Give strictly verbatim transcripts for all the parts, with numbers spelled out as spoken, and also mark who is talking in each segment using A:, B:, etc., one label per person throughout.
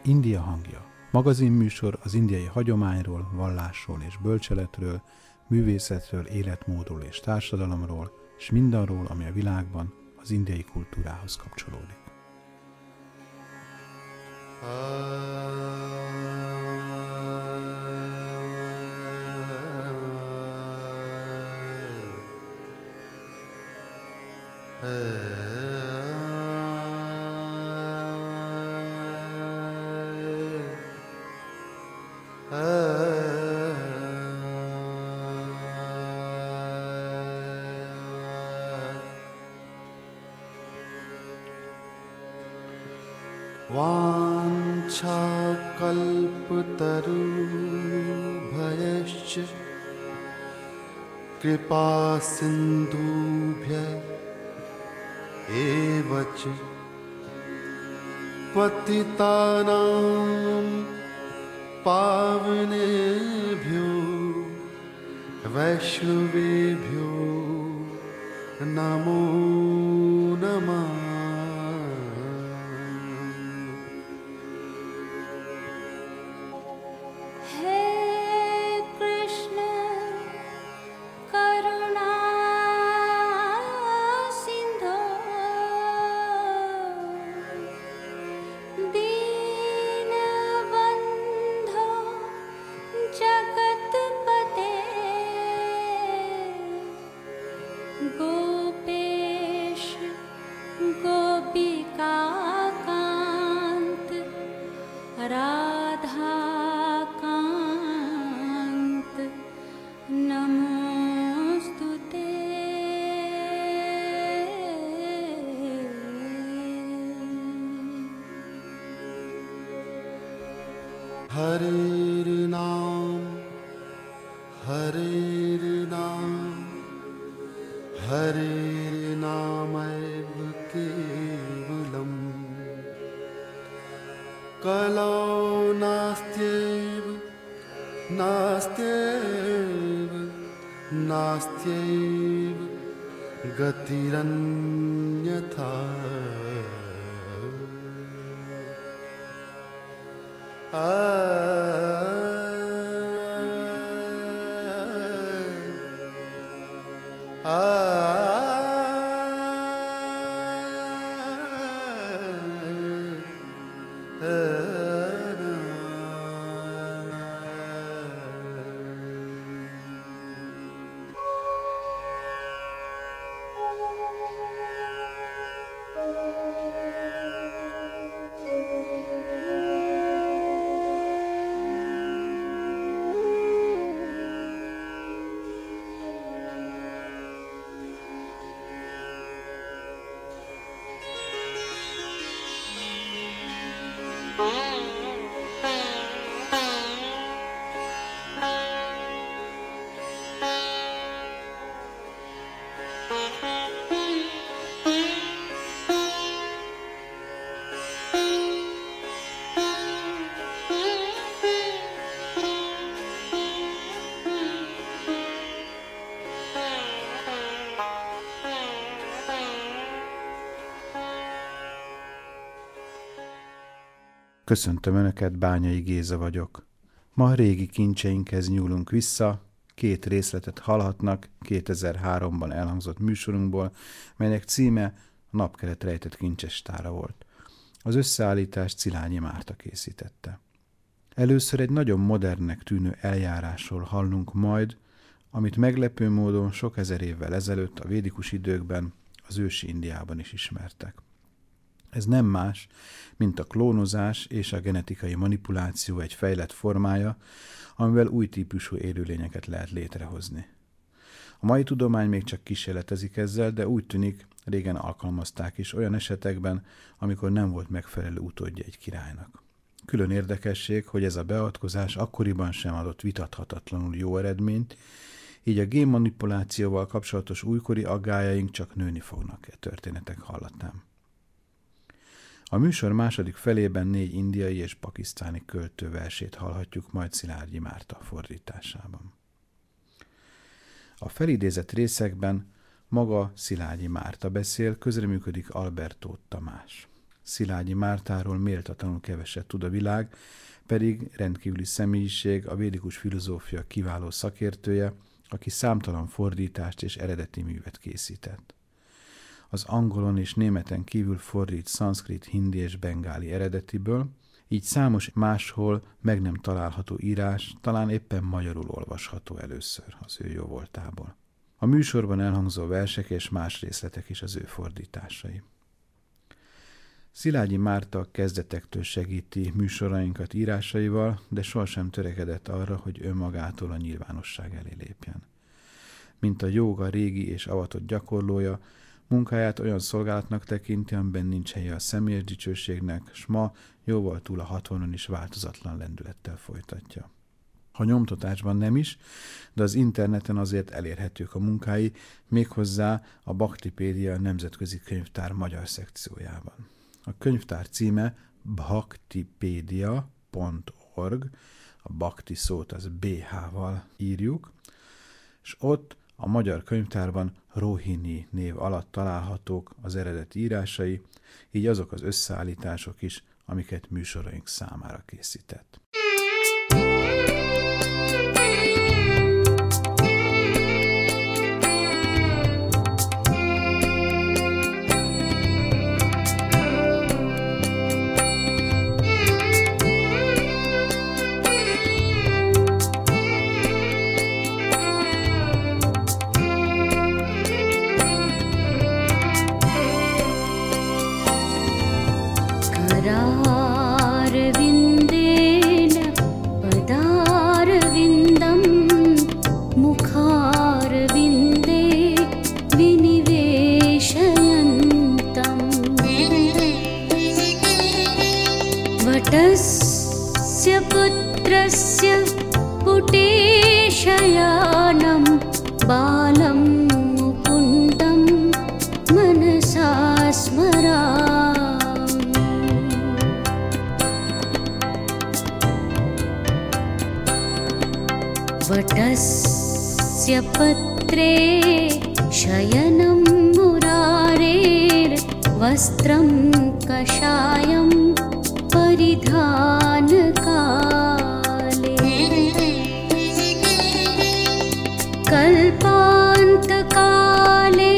A: India hangja. Magazinműsor az indiai hagyományról, vallásról és bölcseletről, művészetről, életmódról és társadalomról, és mindarról, ami a világban az indiai kultúrához kapcsolódik.
B: वाञ्छाकल्पतरुभ्यश्च कृपासिन्धुभ्य एव च पतितानां पावनेभ्यो वैष्णवेभ्यो नमो नमः। हरेर नाम हरेर नाम हरेर नामैव केवलम् कलौ नास्त्यैव नास्त्यैव नास्त्यैव गतिरन्यथा। आ
A: Köszöntöm Önöket, Bányai Géza vagyok. Ma régi kincseinkhez nyúlunk vissza, két részletet hallhatnak kétezer-háromban elhangzott műsorunkból, melynek címe a Napkelet rejtett kincses tára volt. Az összeállítást Szilágyi Márta készítette. Először egy nagyon modernnek tűnő eljárásról hallunk majd, amit meglepő módon sok ezer évvel ezelőtt a védikus időkben az ősi Indiában is ismertek. Ez nem más, mint a klónozás és a genetikai manipuláció egy fejlett formája, amivel új típusú élőlényeket lehet létrehozni. A mai tudomány még csak kísérletezik ezzel, de úgy tűnik, régen alkalmazták is olyan esetekben, amikor nem volt megfelelő utódja egy királynak. Külön érdekesség, hogy ez a beavatkozás akkoriban sem adott vitathatatlanul jó eredményt, így a génmanipulációval kapcsolatos újkori aggályaink csak nőni fognak e történetek hallatán. A műsor második felében négy indiai és pakisztáni költő versét hallhatjuk majd Szilágyi Márta fordításában. A felidézett részekben maga Szilágyi Márta beszél, közreműködik Albertó Tamás. Szilágyi Mártáról méltatlanul keveset tud a világ, pedig rendkívüli személyiség, a védikus filozófia kiváló szakértője, aki számtalan fordítást és eredeti művet készített. Az angolon és németen kívül fordít szanszkrit, hindi és bengáli eredetiből, így számos máshol meg nem található írás talán éppen magyarul olvasható először az ő jóvoltából. A műsorban elhangzó versek és más részletek is az ő fordításai. Szilágyi Márta kezdetektől segíti műsorainkat írásaival, de sohasem törekedett arra, hogy önmagától a nyilvánosság elé lépjen. Mint a jóga régi és avatott gyakorlója, munkáját olyan szolgálatnak tekinti, amiben nincs helye a személyes dicsőségnek, s ma jóval túl a hatvanon is változatlan lendülettel folytatja. Ha nyomtatásban nem is, de az interneten azért elérhetők a munkái, méghozzá a Baktipédia nemzetközi könyvtár magyar szekciójában. A könyvtár címe bhaktipedia pont org, a Bhakti szót az bé há-val írjuk, és ott a magyar könyvtárban Rohini név alatt találhatók az eredeti írásai, így azok az összeállítások is, amiket műsoraink számára készített.
C: वटस्य पत्रे शयनं मुरारेर् वस्त्रं कषायं परिधानकाले कल्पान्तकाले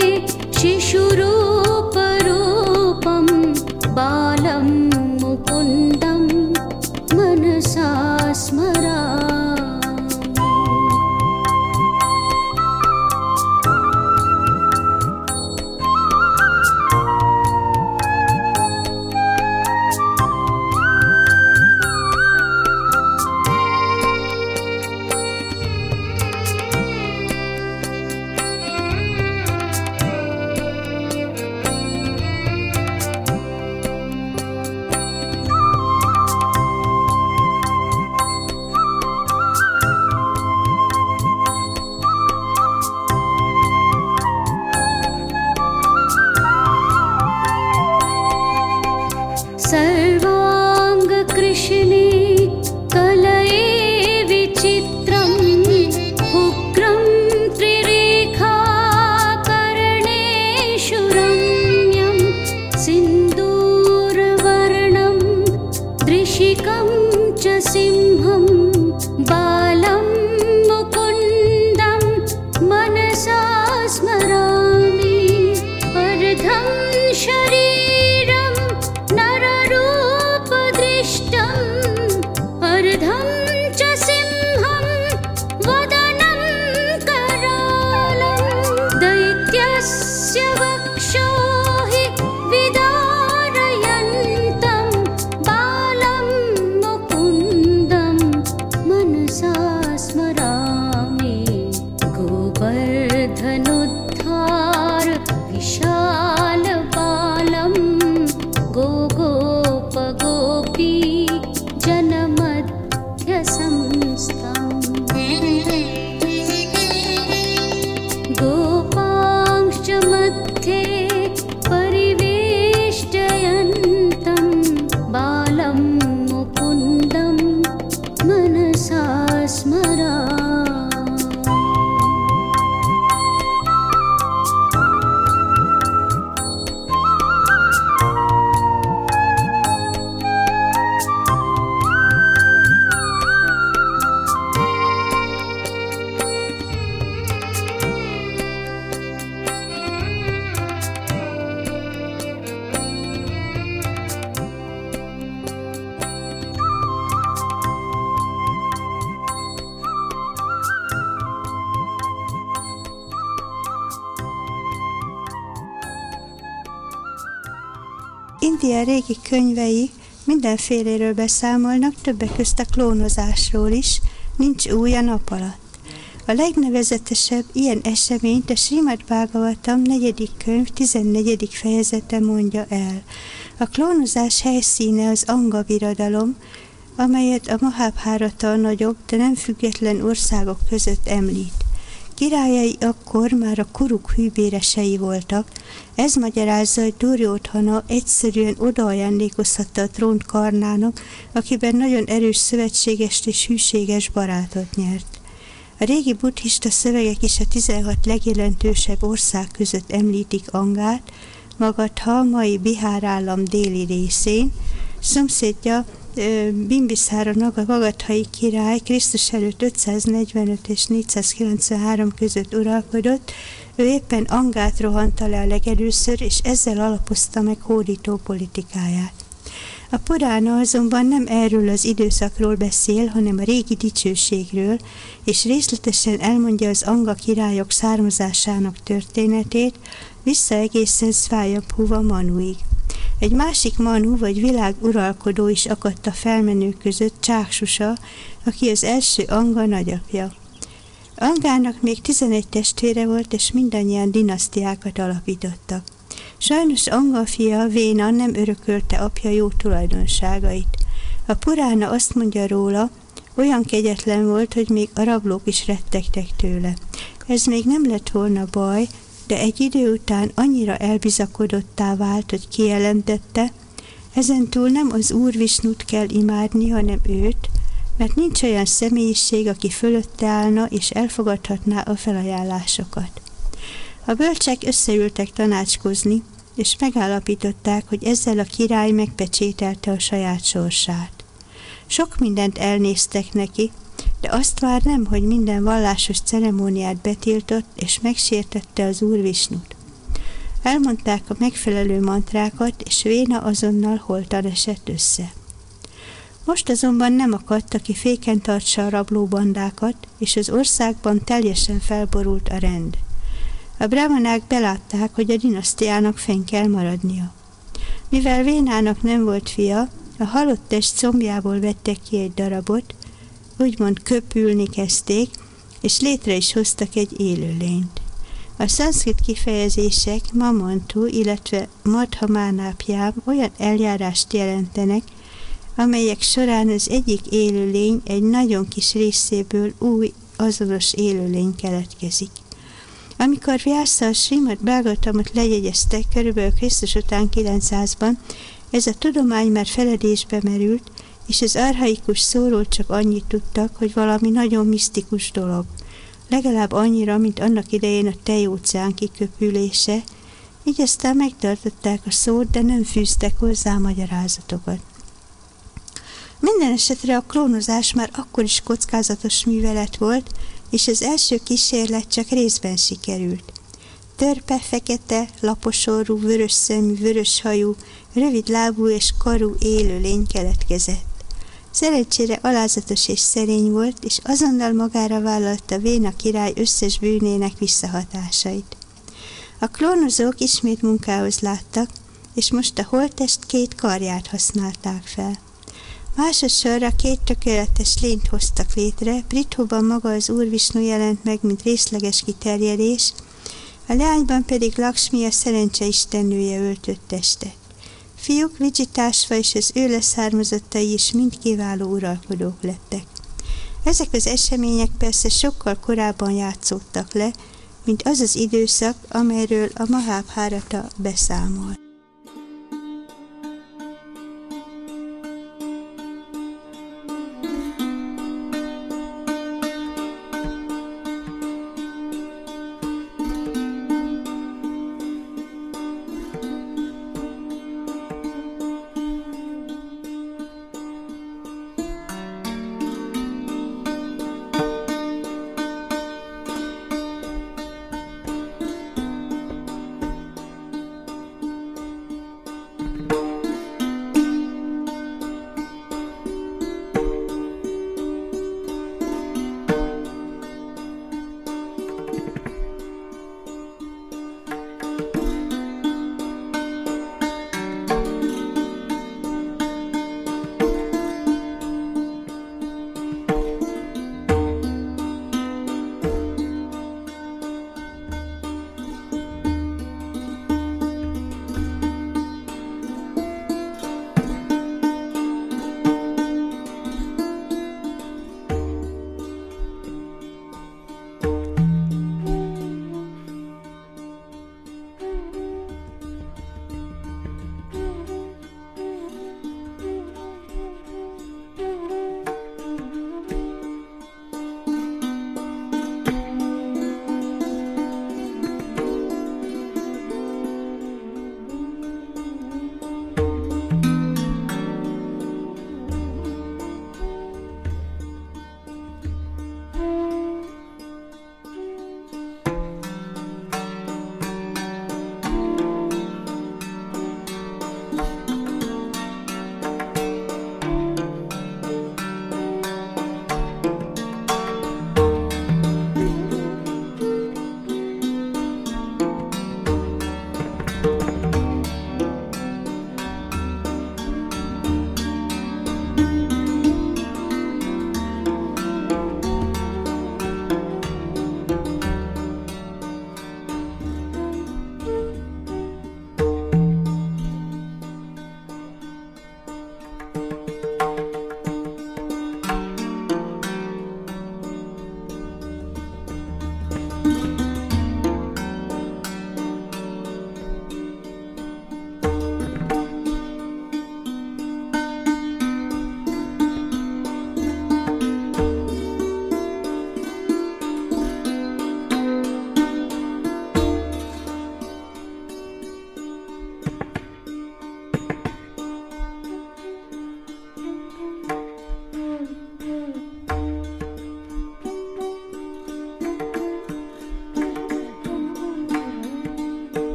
C: शिशुरूपरूपं बालं मुकुन्दं मनसा स्मरामि। सर्वाङ्गकृष्णे कलये विचित्रं उग्रं त्रिरेखाकर्णेषु रम्यं सिन्दूरवर्णं दृशिकं च सिंहं बालं मुकुन्दं मनसा स्मरामि। अर्धं शरीरं अर्धं च सिंहं वदनं करालं दैत्यस्य वक्षोः विदारयन्तं बालं मुकुन्दं मनसा स्मरामि। गोवर्धनोद्धार विशालबालं
D: India régi könyvei mindenféléről beszámolnak, többek közt a klónozásról is, nincs új a nap alatt. A legnevezetesebb ilyen eseményt a Srimad Bhagavatam negyedik könyv tizennegyedik fejezete mondja el. A klónozás helyszíne az Anga birodalom, amelyet a Mahabharata a nagyobb, de nem független országok között említ. Királyai akkor már a kuruk hűbéresei voltak, ez magyarázza, hogy Duryodhana egyszerűen odaajándékozhatta a trónt Karnának, akiben nagyon erős szövetségest és hűséges barátot nyert. A régi buddhista szövegek is a tizenhat legjelentősebb ország között említik Angát, Magadha, mai Bihár állam déli részén, szomszédja Bimbiszára magadhai király Krisztus előtt ötszáznegyvenöt és négyszázkilencvenhárom között uralkodott, ő éppen Angát rohanta le a legelőször, és ezzel alapozta meg hódító politikáját. A Purána azonban nem erről az időszakról beszél, hanem a régi dicsőségről, és részletesen elmondja az Anga királyok származásának történetét, vissza egészen Svayambhuva Manuig. Egy másik Manu vagy világuralkodó is akadt a felmenők között, Csáksusa, aki az első Anga nagyapja. Angának még tizenegy testvére volt, és mindannyian dinasztiákat alapítottak. Sajnos Anga fia, Véna nem örökölte apja jó tulajdonságait. A Purána azt mondja róla, olyan kegyetlen volt, hogy még a rablók is rettegtek tőle. Ez még nem lett volna baj, de egy idő után annyira elbizakodottá vált, hogy kijelentette, ezentúl nem az Úr Visnut kell imádni, hanem őt, mert nincs olyan személyiség, aki fölötte állna és elfogadhatná a felajánlásokat. A bölcsek összeültek tanácskozni, és megállapították, hogy ezzel a király megpecsételte a saját sorsát. Sok mindent elnéztek neki, de azt már nem, hogy minden vallásos ceremóniát betiltott, és megsértette az Úr Visnut. Elmondták a megfelelő mantrákat, és Véna azonnal holtan esett össze. Most azonban nem akadt, aki féken tartsa a rablóbandákat, és az országban teljesen felborult a rend. A brahmanák belátták, hogy a dinasztiának fenn kell maradnia. Mivel Vénának nem volt fia, a halott test combjából vettek ki egy darabot, úgymond köpülni kezdték, és létre is hoztak egy élőlényt. A szanszkrit kifejezések mamantu, illetve madhamánápjám olyan eljárást jelentenek, amelyek során az egyik élőlény egy nagyon kis részéből új, azonos élőlény keletkezik. Amikor Vyasa a Srimad Bhagavatamot lejegyezte körülbelül Krisztus után kilencszázban, ez a tudomány már feledésbe merült, és az archaikus szóról csak annyit tudtak, hogy valami nagyon misztikus dolog. Legalább annyira, mint annak idején a Tej-óceán kiköpülése, így aztán megtartották a szót, de nem fűztek hozzá magyarázatokat. Minden esetre a klónozás már akkor is kockázatos művelet volt, és az első kísérlet csak részben sikerült. Törpe, fekete, laposorú, vörös szemű, vörös hajú, rövid lábú és karú élőlény keletkezett. Szerencsére alázatos és szerény volt, és azonnal magára vállalta Véna király összes bűnének visszahatásait. A klónozók ismét munkához láttak, és most a holttest két karját használták fel. Másodszorra két tökéletes lényt hoztak létre, Prithóban maga az Úr Visnu jelent meg, mint részleges kiterjedés, a leányban pedig Lakshmi, a szerencse istennője öltött testet. Fiúk Vidzsitásva és az ő leszármazottai is mind kiváló uralkodók lettek. Ezek az események persze sokkal korábban játszódtak le, mint az az időszak, amelyről a Mahabharata beszámol.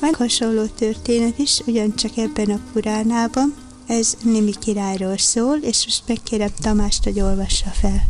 D: Van hasonló történet is, ugyancsak ebben a Puránában. Ez Nimi királyról szól, és most megkérem Tamást, hogy olvassa fel.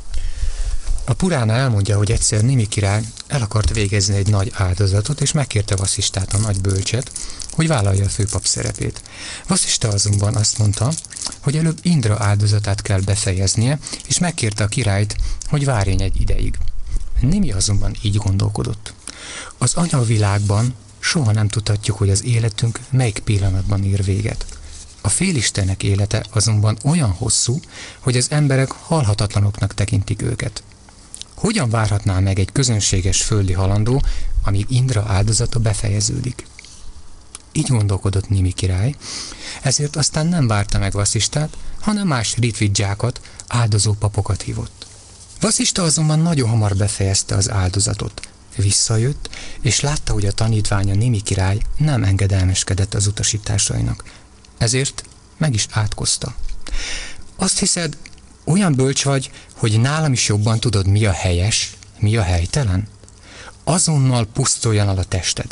E: A Purána elmondja, hogy egyszer Nimi király el akart végezni egy nagy áldozatot, és megkérte Vaszistát, a nagy bölcset, hogy vállalja a főpap szerepét. Vaszista azonban azt mondta, hogy előbb Indra áldozatát kell befejeznie, és megkérte a királyt, hogy várjon egy ideig. Nimi azonban így gondolkodott. Az anyagvilágban soha nem tudhatjuk, hogy az életünk melyik pillanatban ér véget. A félistenek élete azonban olyan hosszú, hogy az emberek halhatatlanoknak tekintik őket. Hogyan várhatná meg egy közönséges földi halandó, amíg Indra áldozata befejeződik? Így gondolkodott Nimi király, ezért aztán nem várta meg Vaszistát, hanem más ritvidzsákat, áldozó papokat hívott. Vaszista azonban nagyon hamar befejezte az áldozatot. Visszajött, és látta, hogy a tanítványa Nimi király nem engedelmeskedett az utasításainak. Ezért meg is átkozta. Azt hiszed, olyan bölcs vagy, hogy nálam is jobban tudod, mi a helyes, mi a helytelen? Azonnal pusztuljon el a tested.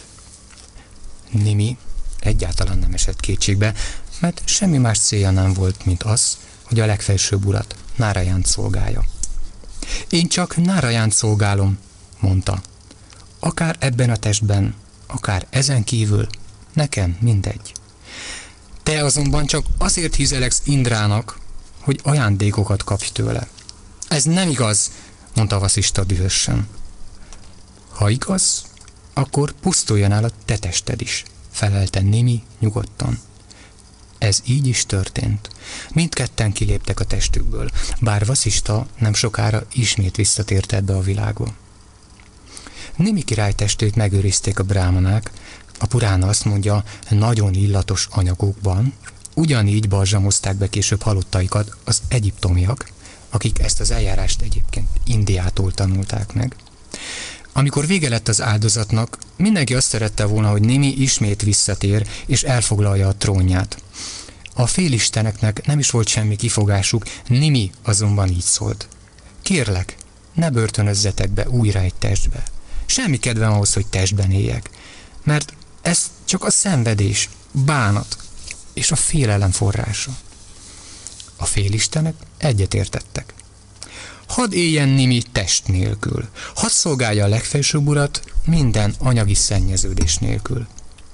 E: Nimi egyáltalán nem esett kétségbe, mert semmi más célja nem volt, mint az, hogy a legfelsőbb urat, Nárajánt szolgálja. Én csak Nárajánt szolgálom, mondta. Akár ebben a testben, akár ezen kívül, nekem mindegy. Te azonban csak azért hízeleksz Indrának, hogy ajándékokat kapj tőle. Ez nem igaz, mondta Vaszista dühösen. Ha igaz, akkor pusztuljon el a te tested is, felelte Nimi nyugodtan. Ez így is történt. Mindketten kiléptek a testükből, bár Vaszista nem sokára ismét visszatért ebbe a világba. Nimi király testét megőrizték a brámanák, a Purána azt mondja, nagyon illatos anyagokban, ugyanígy balzsamozták be később halottaikat az egyiptomiak, akik ezt az eljárást egyébként Indiától tanulták meg. Amikor vége lett az áldozatnak, mindenki azt szerette volna, hogy Nimi ismét visszatér és elfoglalja a trónját. A félisteneknek nem is volt semmi kifogásuk, Nimi azonban így szólt. Kérlek, ne börtönözzetek be újra egy testbe. Semmi kedvem ahhoz, hogy testben éljek, mert ez csak a szenvedés, bánat és a félelem forrása. A félistenek egyetértettek. Hadd éljen Nimi test nélkül, hadd szolgálja a legfelsőbb urat minden anyagi szennyeződés nélkül.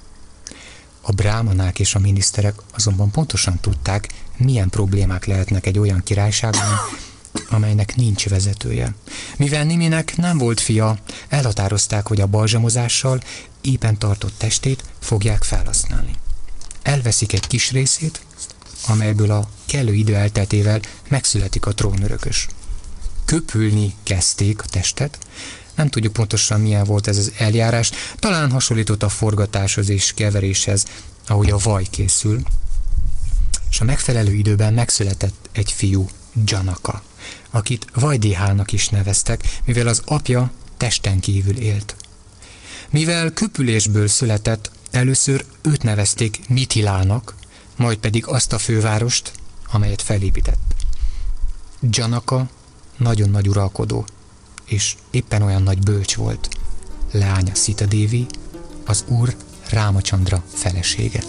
E: A brámanák és a miniszterek azonban pontosan tudták, milyen problémák lehetnek egy olyan királyságban, amelynek nincs vezetője. Mivel Niminek nem volt fia, elhatározták, hogy a balzsamozással éppen tartott testét fogják felhasználni. Elveszik egy kis részét, amelyből a kellő idő elteltével megszületik a trónörökös. Köpülni kezdték a testet, nem tudjuk pontosan milyen volt ez az eljárás, talán hasonlított a forgatáshoz és keveréshez, ahogy a vaj készül, és a megfelelő időben megszületett egy fiú, Janaka, akit Vajdéhának is neveztek, mivel az apja testen kívül élt. Mivel köpülésből született, először őt nevezték Mithilának, majd pedig azt a fővárost, amelyet felépített. Janaka nagyon nagy uralkodó, és éppen olyan nagy bölcs volt. Leánya Sita Dévi, az úr Rámacandra felesége.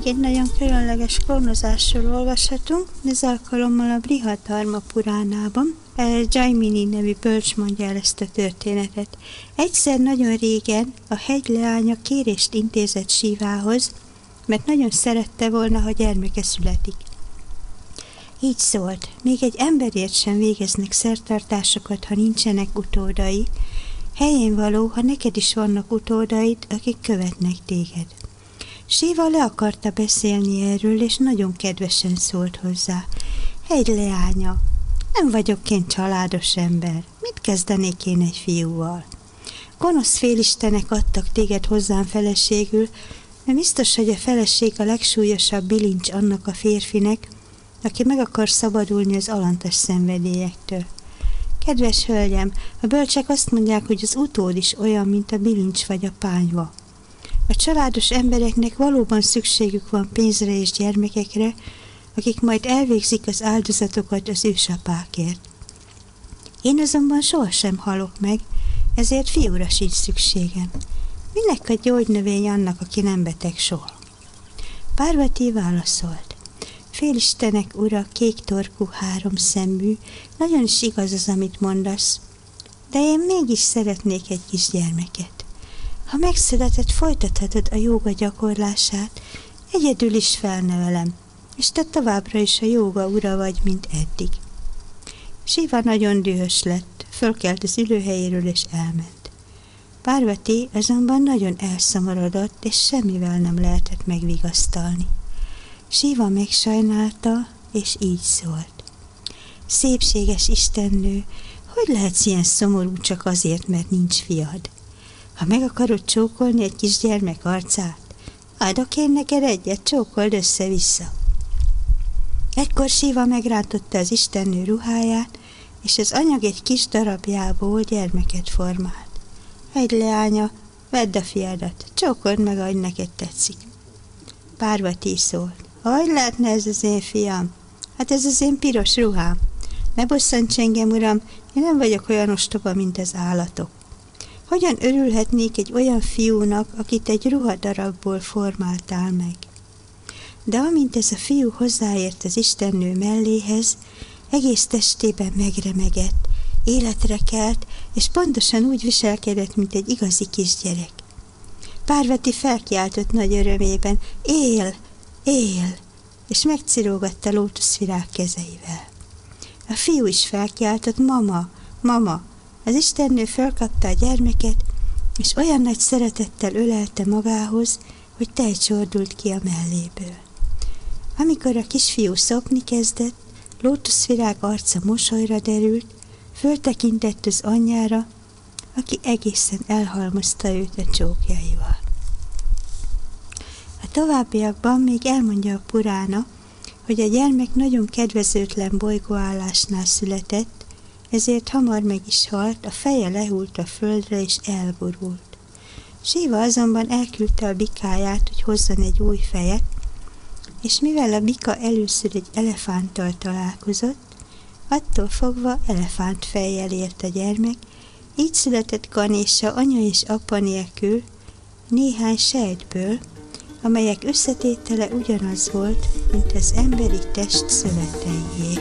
D: Még egy nagyon különleges klónozásról olvashatunk, ez alkalommal a Brihadarma Puránában. Jaimini nevű bölcs mondja el ezt a történetet. Egyszer nagyon régen a hegyleánya kérést intézett Sivához, mert nagyon szerette volna, ha gyermeke születik. Így szólt, még egy emberért sem végeznek szertartásokat, ha nincsenek utódai. Helyén való, ha neked is vannak utódaid, akik követnek téged. Siva le akarta beszélni erről, és nagyon kedvesen szólt hozzá. Hegyleánya, nem vagyok én családos ember. Mit kezdenék én egy fiúval? Gonosz félistenek adtak téged hozzám feleségül, mert biztos, hogy a feleség a legsúlyosabb bilincs annak a férfinek, aki meg akar szabadulni az alantas szenvedélyektől. Kedves hölgyem, a bölcsek azt mondják, hogy az utód is olyan, mint a bilincs vagy a pányva. A családos embereknek valóban szükségük van pénzre és gyermekekre, akik majd elvégzik az áldozatokat az ősapákért. Én azonban sohasem halok meg, ezért fiúra sincs szükségem. Minek a gyógynövény annak, aki nem beteg soha? Párvati válaszolt. Félistenek ura, kék torkú, három szemű, nagyon is igaz az, amit mondasz, de én mégis szeretnék egy kis gyermeket. Ha megszületett, folytathatod a jóga gyakorlását, egyedül is felnevelem, és te továbbra is a jóga ura vagy, mint eddig. Siva nagyon dühös lett, fölkelt az ülőhelyéről és elment. Párvati azonban nagyon elszomorodott, és semmivel nem lehetett megvigasztalni. Siva megsajnálta, és így szólt. Szépséges istennő, hogy lehetsz ilyen szomorú csak azért, mert nincs fiad? Ha meg akarod csókolni egy kisgyermek arcát, adok én neked egyet, csókold össze-vissza. Egykor Siva megrántotta az istennő ruháját, és az anyag egy kis darabjából gyermeket formált. Hegyleánya, vedd a fiadat, csókold meg, ahogy neked tetszik. Párvati szólt. Hogy lehetne ez az én fiam? Hát ez az én piros ruhám. Ne bosszants engem, uram, én nem vagyok olyan ostoba, mint az állatok. Hogyan örülhetnék egy olyan fiúnak, akit egy ruhadarabból formáltál meg? De amint ez a fiú hozzáért az istennő melléhez, egész testében megremegett, életre kelt, és pontosan úgy viselkedett, mint egy igazi kisgyerek. Párvati felkiáltott nagy örömében, él, él, és megcirógatta lótuszvirág kezeivel. A fiú is felkiáltott, mama, mama. Az istennő felkapta a gyermeket, és olyan nagy szeretettel ölelte magához, hogy tej csordult ki a melléből. Amikor a kisfiú szopni kezdett, lótuszvirág arca mosolyra derült, föltekintett az anyjára, aki egészen elhalmozta őt a csókjaival. A továbbiakban még elmondja a Purána, hogy a gyermek nagyon kedvezőtlen bolygóállásnál született, ezért hamar meg is halt, a feje lehult a földre és elborult. Siva azonban elküldte a bikáját, hogy hozzon egy új fejet, és mivel a bika először egy elefánttal találkozott, attól fogva elefántfejjel ért a gyermek, így született Ganésa anya és apa nélkül néhány sejtből, amelyek összetétele ugyanaz volt, mint az emberi test szöveteié.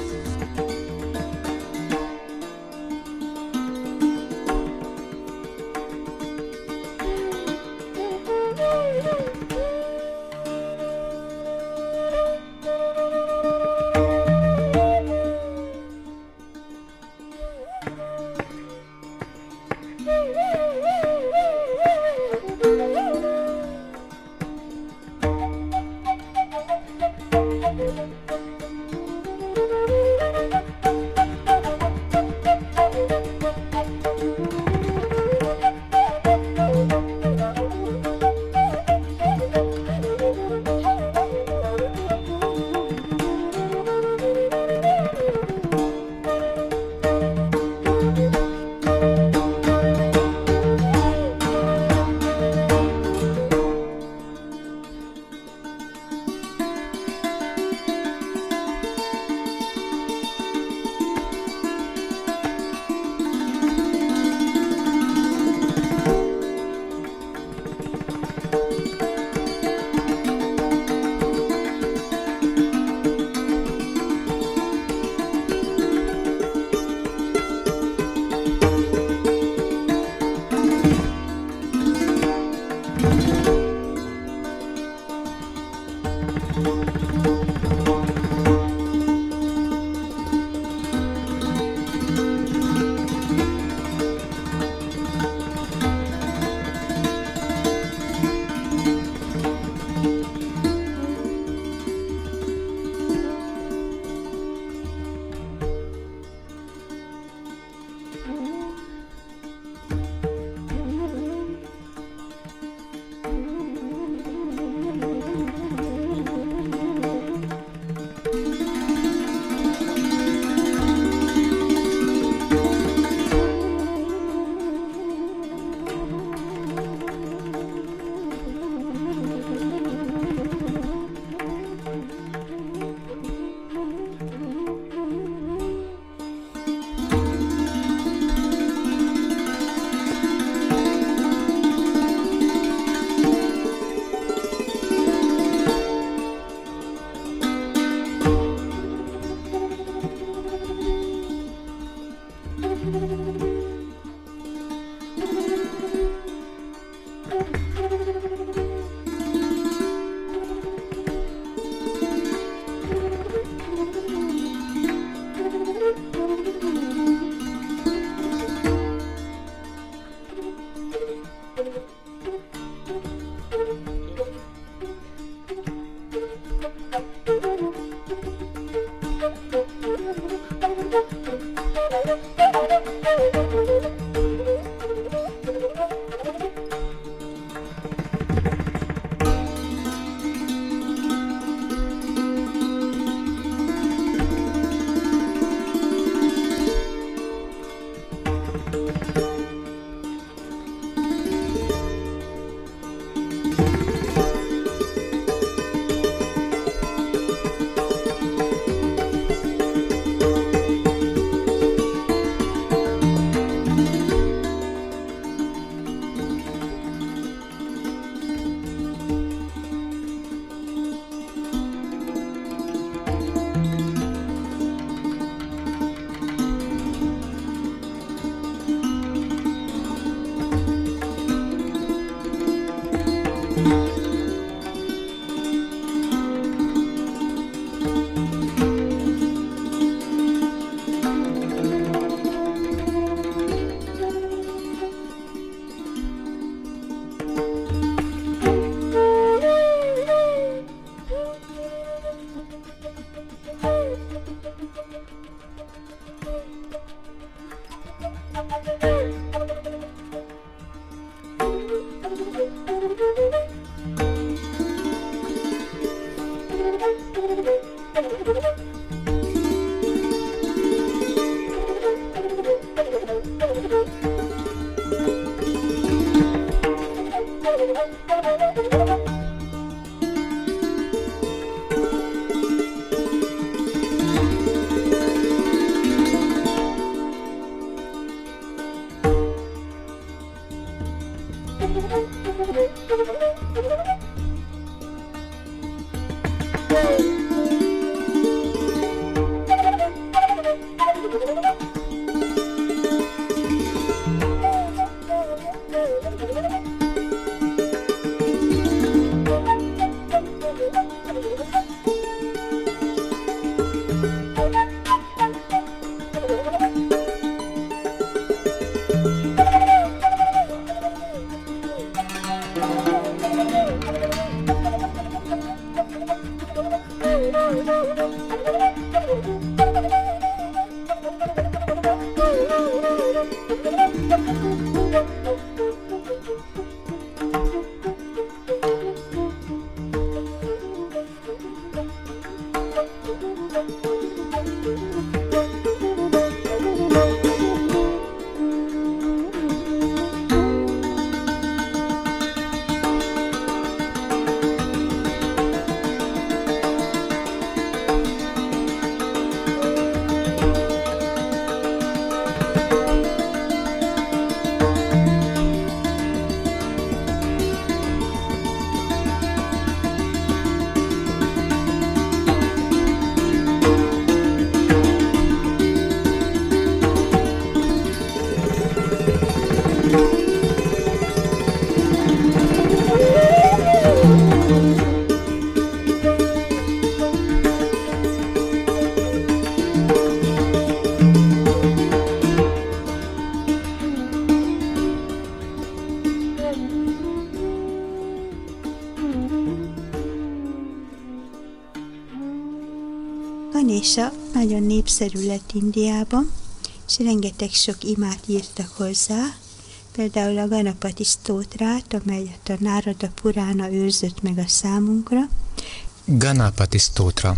D: Ganésa nagyon népszerű lett Indiában, és rengeteg sok imát írtak hozzá, például a Ganapati Sztótrát, amelyet a Nárada Purána őrzött meg a számunkra.
E: Ganapati Sztótra.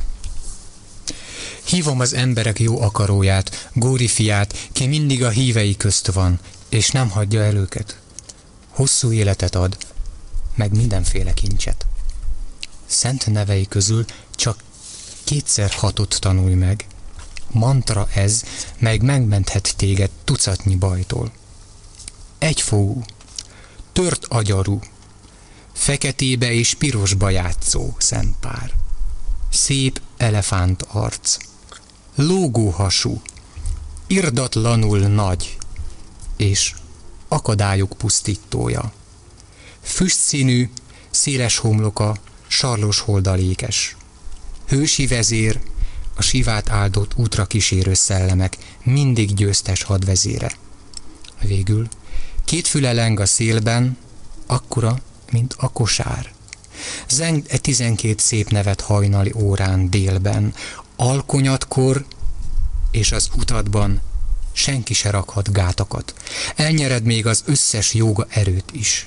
E: Hívom az emberek jó akaróját, Góri fiát, ki mindig a hívei közt van, és nem hagyja el őket. Hosszú életet ad, meg mindenféle kincset. Szent nevei közül csak kétszer hatot tanulj meg. Mantra ez, meg megmenthet téged tucatnyi bajtól. Egyfogú, tört agyarú, feketébe és pirosba játszó szempár. Szép elefánt arc, lógó hasú, irdatlanul nagy, és akadályok pusztítója. Füstszínű, széles homloka, sarlos holdalékes. Hősi vezér, a Sivát áldott útra kísérő szellemek mindig győztes hadvezére. Végül két füle leng a szélben, akkora, mint a kosár. Zeng e tizenkét szép nevet hajnali órán délben, alkonyatkor és az utatban senki se rakhat gátakat. Elnyered még az összes jóga erőt is.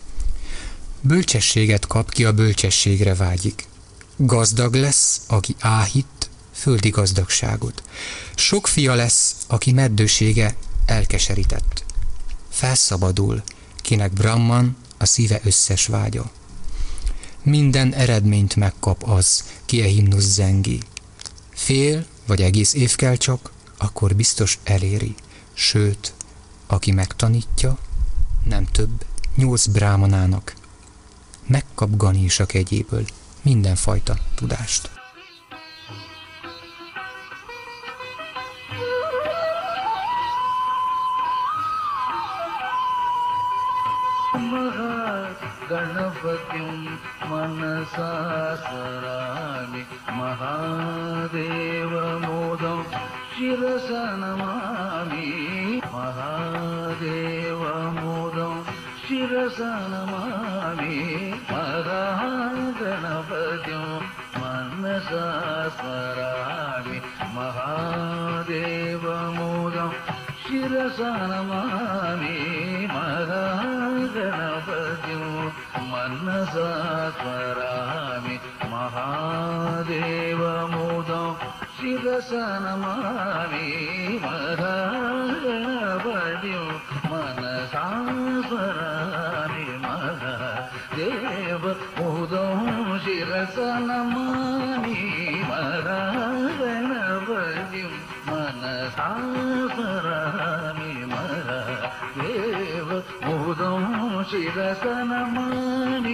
E: Bölcsességet kap, ki a bölcsességre vágyik. Gazdag lesz, aki áhít földi gazdagságot. Sok fia lesz, aki meddősége elkeserített. Felszabadul, kinek Brahman a szíve összes vágya. Minden eredményt megkap az, ki a himnusz zengi. Fél vagy egész év kell csak, akkor biztos eléri. Sőt, aki megtanítja, nem több, nyolc brámanának. Megkap Ganésa kegyéből mindenfajta tudást.
F: Ganapatim manasa sarami Mahadeva modam shirasanamami Mahadeva modam shirasanamami Mahaganapatim manasa sarami Mahadeva modam shirasanamami Mahaganapatim manasa swarami Mahadeva mudam shirasanamami Mahaganapatim manasa swarami Mahadeva mudam shirasanamami Mahaganapatim manasa swarami Mahadeva mudam shirasanamami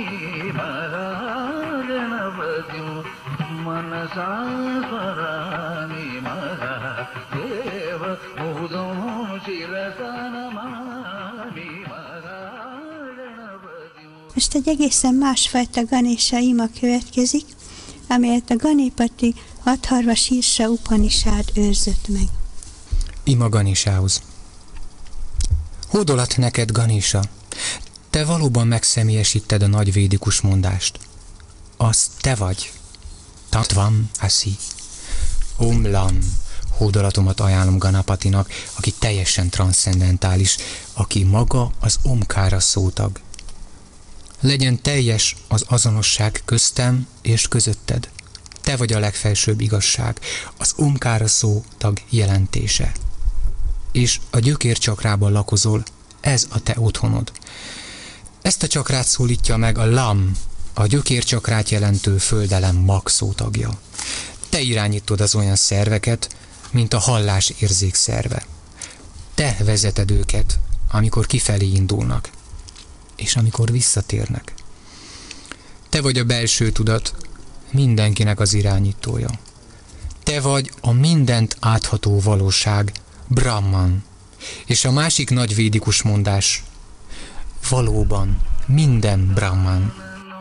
F: Mahaganapatim manasa swarami Mahadeva mudam shirasanamami Mahaganapatim.
D: Most egy egészen másfajta Ganésa ima következik, amelyet a Ganapati Atharva Sírsa Upanishad őrzött meg.
E: Ima Ganésához. Hódolat neked, Ganésa! Te valóban megszemélyesíted a nagy védikus mondást. Az te vagy. Tatvam asi. Om lam. Hódolatomat ajánlom Ganapatinak, aki teljesen transzcendentális, aki maga az Omkára szótag. Legyen teljes az azonosság köztem és közötted. Te vagy a legfelsőbb igazság, az Omkára szótag jelentése. És a gyökércsakrában lakozol, ez a te otthonod. Ezt a csakrát szólítja meg a Lam, a gyökércsakrát jelentő földelem mag szótagja. Te irányítod az olyan szerveket, mint a hallás érzékszerve. Te vezeted őket, amikor kifelé indulnak, és amikor visszatérnek. Te vagy a belső tudat, mindenkinek az irányítója. Te vagy a mindent átható valóság, Brahman, és a másik nagy védikus mondás, valóban minden Brahman.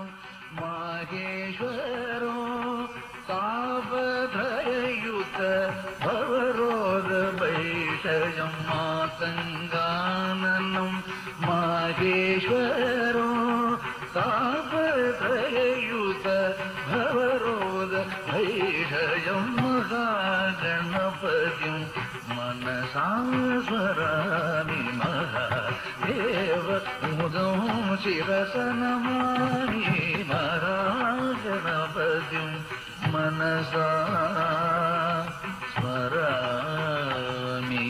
F: Manasaswarami Mahadeva Udam Shirasanamani Maharajanapadium Manasaswarami.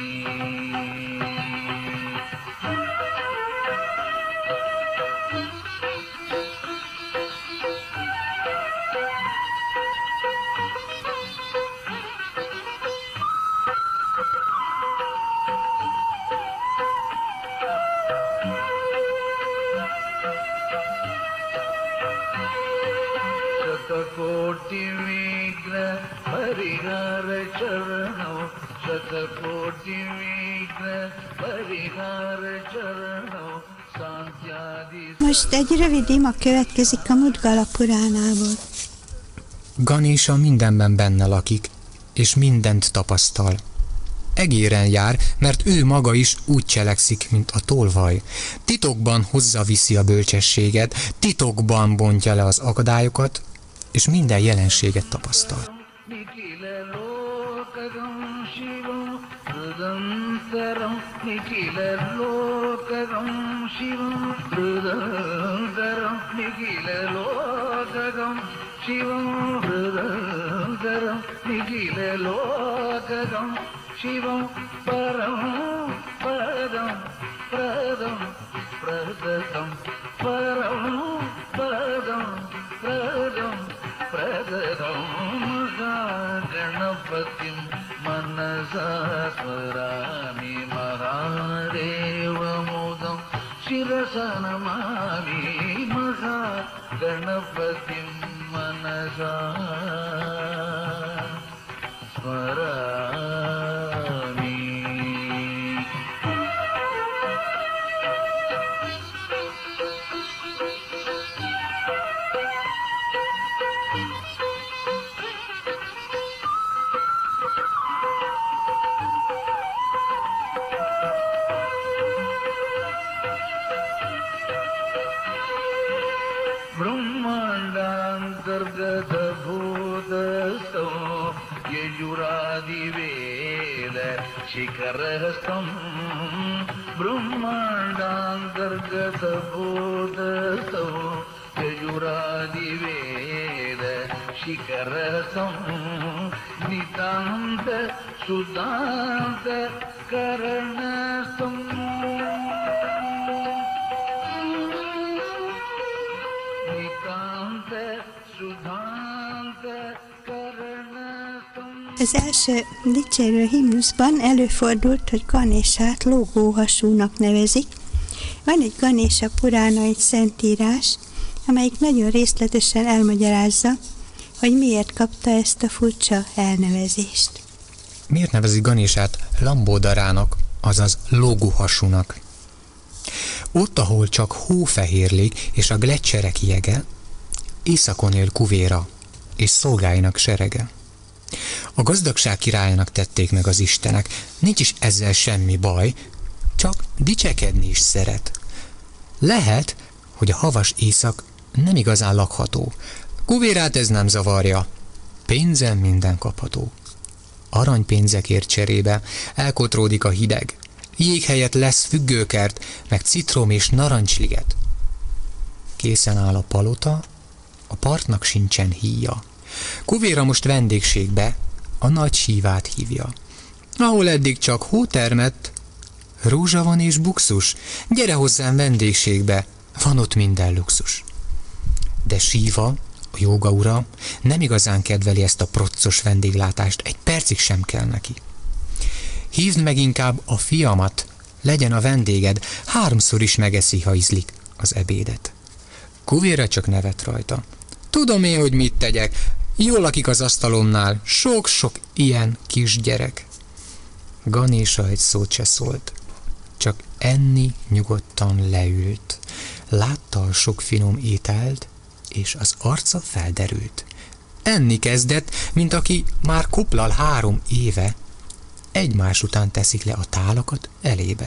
F: Koti Vigra Parihara Charano Shatakoti Vigra Parihara Charano Santyadi.
D: Most egy rövid ima következik a Mudgala Puránából.
E: Ganésa mindenben benne lakik, és mindent tapasztal. Egéren jár, mert ő maga is úgy cselekszik, mint a tolvaj. Titokban hozzaviszi a bölcsességet, titokban bontja le az akadályokat, és minden jelenséget tapasztal.
F: Shivam param param pradam pradam param param pradam pradam Mahaganapatim Manasaswarami Mahadevamudam Shirasanamami Mahaganapatim Manasaswarami. Brahmandantargata bhutasto yajuradi-veda shikarahastam. Brahmandantargata bhutasto yajuradi-veda shikarahastam. Nitanta sudanta karanastam.
D: Az első dicsérő himnuszban előfordult, hogy Ganésát lógóhasúnak nevezik. Van egy Ganésa Purána, egy szentírás, amelyik nagyon részletesen elmagyarázza, hogy miért kapta ezt a furcsa elnevezést.
E: Miért nevezik Ganésát Lambódarának, azaz lógóhasúnak? Ott, ahol csak hófehérlik és a gleccserek jege, északon él Kuvéra és szolgáinak serege. A gazdagság királyának tették meg az istenek, nincs is ezzel semmi baj, csak dicsekedni is szeret. Lehet, hogy a havas éjszak nem igazán lakható. Kuvérát ez nem zavarja, pénzen minden kapható. aranypénzekért cserébe elkotródik a hideg. Jég helyett lesz függőkert, meg citrom és narancsliget. Készen áll a palota, a partnak sincsen híja. Kuvéra most vendégségbe a nagy sívát hívja. Ahol eddig csak hó termett, rózsa van és buxus, gyere hozzám vendégségbe, van ott minden luxus. De Síva, a jóga ura, nem igazán kedveli ezt a proccos vendéglátást, egy percig sem kell neki. Hívd meg inkább a fiamat, legyen a vendéged, háromszor is megeszi, ha ízlik az ebédet. Kuvéra csak nevet rajta. Tudom én, hogy mit tegyek, jól lakik az asztalomnál, sok-sok ilyen kisgyerek. Ganésa egy szót se szólt, csak enni nyugodtan leült. Látta a sok finom ételt, és az arca felderült. Enni kezdett, mint aki már koplal három éve. Egymás után teszik le a tálakat elébe.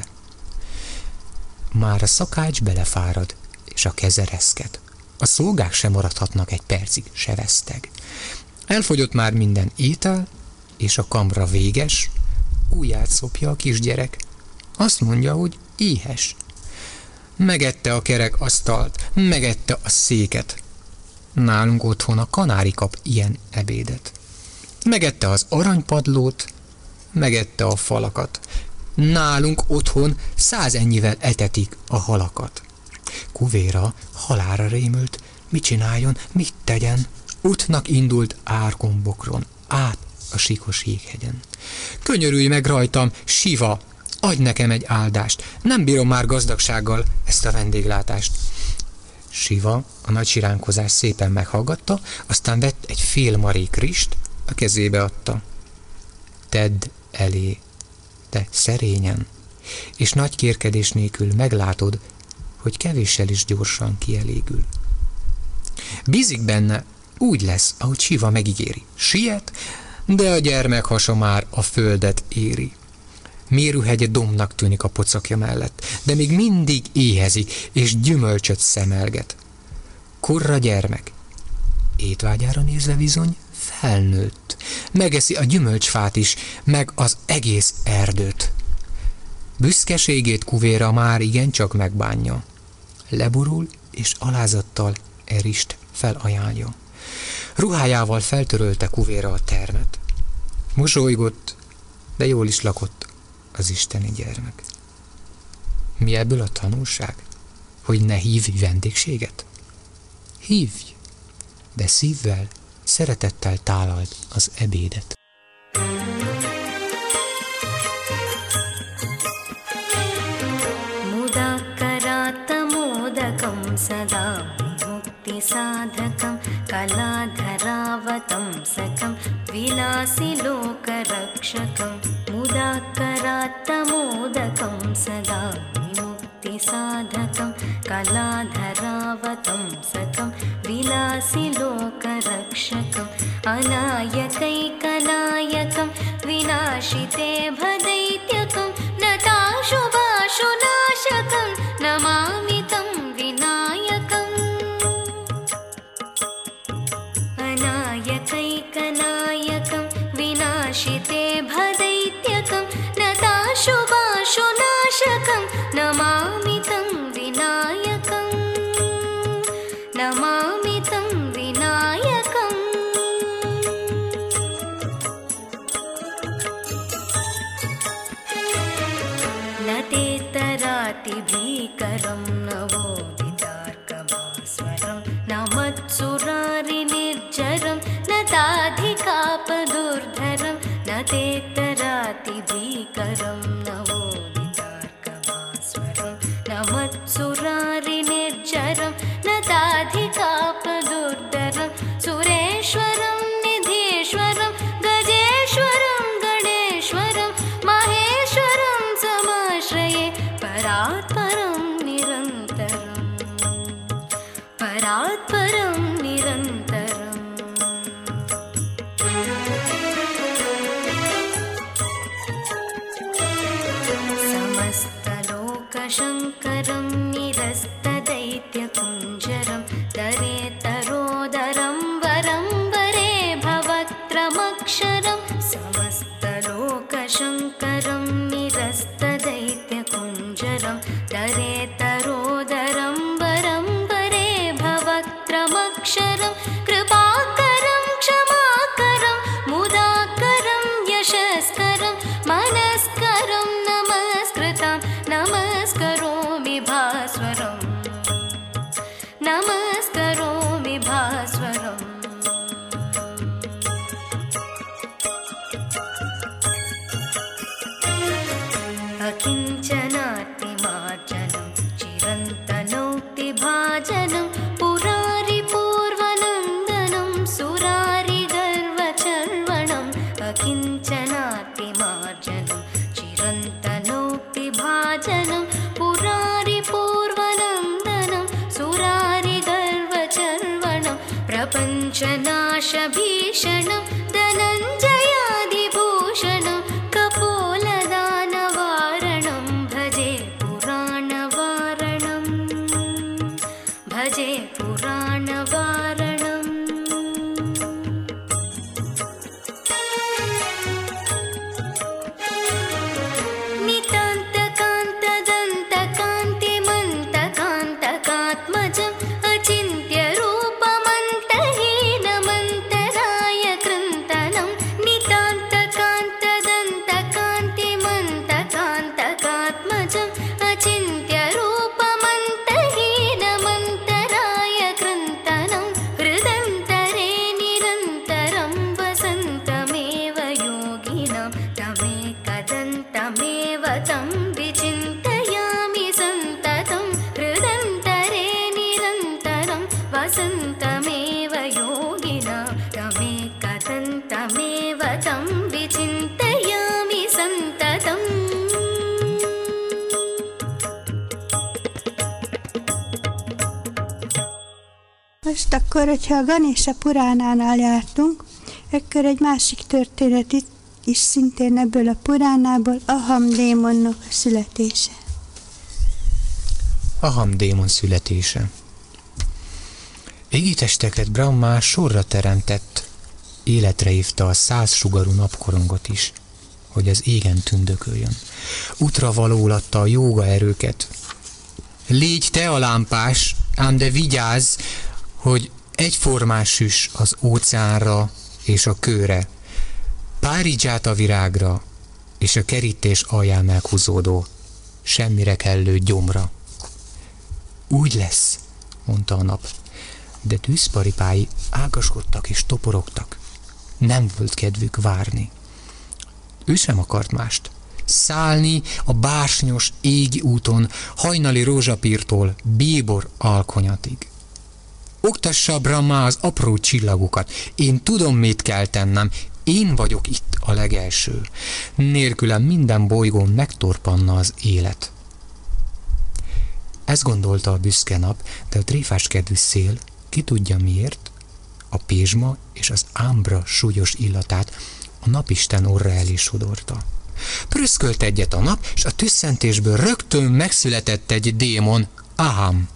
E: Már a szakács belefárad, és a keze reszked. A szolgák sem maradhatnak egy percig, se veszteg. Elfogyott már minden étel, és a kamra véges, ujját szopja a kisgyerek. Azt mondja, hogy éhes. Megette a kerek asztalt, megette a széket. Nálunk otthon a kanári kap ilyen ebédet. Megette az aranypadlót, megette a falakat. Nálunk otthon százennyivel etetik a halakat. Kuvéra halálra rémült, mit csináljon, mit tegyen. Útnak indult árkombokron, át a síkos jéghegyen. Könyörülj meg rajtam, Siva, adj nekem egy áldást, nem bírom már gazdagsággal ezt a vendéglátást. Siva a nagy siránkozást szépen meghallgatta, aztán vett egy fél marék rist, a kezébe adta. Tedd elé, te szerényen, és nagy kérkedés nélkül meglátod, hogy kevéssel is gyorsan kielégül. Bízik benne, úgy lesz, ahogy Siva megígéri. Siet, de a gyermek hasa már a földet éri. Mérőhegye dombnak tűnik a pocakja mellett, de még mindig éhezik, és gyümölcsöt szemelget. Korra gyermek, étvágyára nézve bizony felnőtt. Megeszi a gyümölcsfát is, meg az egész erdőt. Büszkeségét Kuvéra már igencsak megbánja. Leborul, és alázattal e rist felajánlja. Ruhájával feltörölte Kuvéra a termet. Mosolygott, de jól is lakott az isteni gyermek. Mi ebből a tanulság? Hogy ne hívj vendégséget? Hívj, de szívvel, szeretettel tálald az ebédet.
C: Mudakkaratamodakam sada mukti sadhakam kaladharavatam sakam vilasi lokarakshakam mudakkaratamodakam sada mukti sadhakam kaladharavatam sakam vilasi lokarakshakam anayakaikanayakam vinashite bhadaityakam natashubhashunashakam namami tam vinayakam anayakaikanayakam vinashite bhadaityakam natashubhashunashakam namami tam vinayakam namami tam vinayakam natetarati bhikaram navoditarkabhaswaram namatsurari nirjaram natadhikapadurdharam natetarati bhikaram navoditarkabhaswaram namatsurari nirjaram natadhikapadurdharam sureshwaram nidheshwaram gajeshwaram ganeshwaram maheshwaram samashraye paratparam nirantaram paratparam nirantaram काञ्चनातिमार्जनं चिरन्तनोक्तिभाजनं पुरारिपूर्वनन्दनं सुरारिगर्वचर्वणं प्रपञ्चनाशभीषणं धनञ्जयादिभूषणं कपोलदानवारणं भजे पुराणवारणं भजे पुराणवारणम् नितान्तकान्तदन्तकान्तिमन्तकान्तकात्मजम् अचिन्त्यरूपमन्तहीनमन्तराय कृन्तनं नितान्तकान्तदन्तकान्तिमन्तकान्तकात्मजम् अचिन्त्यरूपमन्तहीनमन्तराय कृन्तनं हृदन्तरे निरन्तरं वसन्तमेव योगिनां तमेकदन्तमेव तं विचिन्तयामि सन्ततं हृदन्तरे निरन्तरं वसन्तमेव योगिनां तमेकदन्तमेव तं विचिन्तयामि सन्ततम्
D: Most akkor, hogyha a Ganesha Puránánál jártunk, akkor egy másik történet itt is szintén ebből a Puránából, Aham démonnak a születése.
E: Aham démon születése. Égi testeket Brahma sorra teremtett, életre hívta a száz sugarú napkorongot is, hogy az égen tündököljön. Útra valólatta a jóga erőket. Légy te a lámpás, ám de vigyázz, hogy egyformás süss az óceánra és a kőre, párizsát a virágra és a kerítés alján meghúzódó, semmire kellő gyomra. Úgy lesz, mondta a nap, de tűzparipái ágaskodtak és toporogtak. Nem volt kedvük várni. Ő sem akart mást. Szállni a bársonyos égi úton, hajnali rózsapírtól bíbor alkonyatig. Oktassa Brahma az apró csillagokat. Én tudom, mit kell tennem. Én vagyok itt a legelső. Nélkülem minden bolygón megtorpanna az élet. Ezt gondolta a büszke nap, de a tréfás kedvű szél, ki tudja miért, a pézsma és az ámbra súlyos illatát a napisten orra elé sodorta. Prüszkölt egyet a nap, és a tüsszentésből rögtön megszületett egy démon, Aham.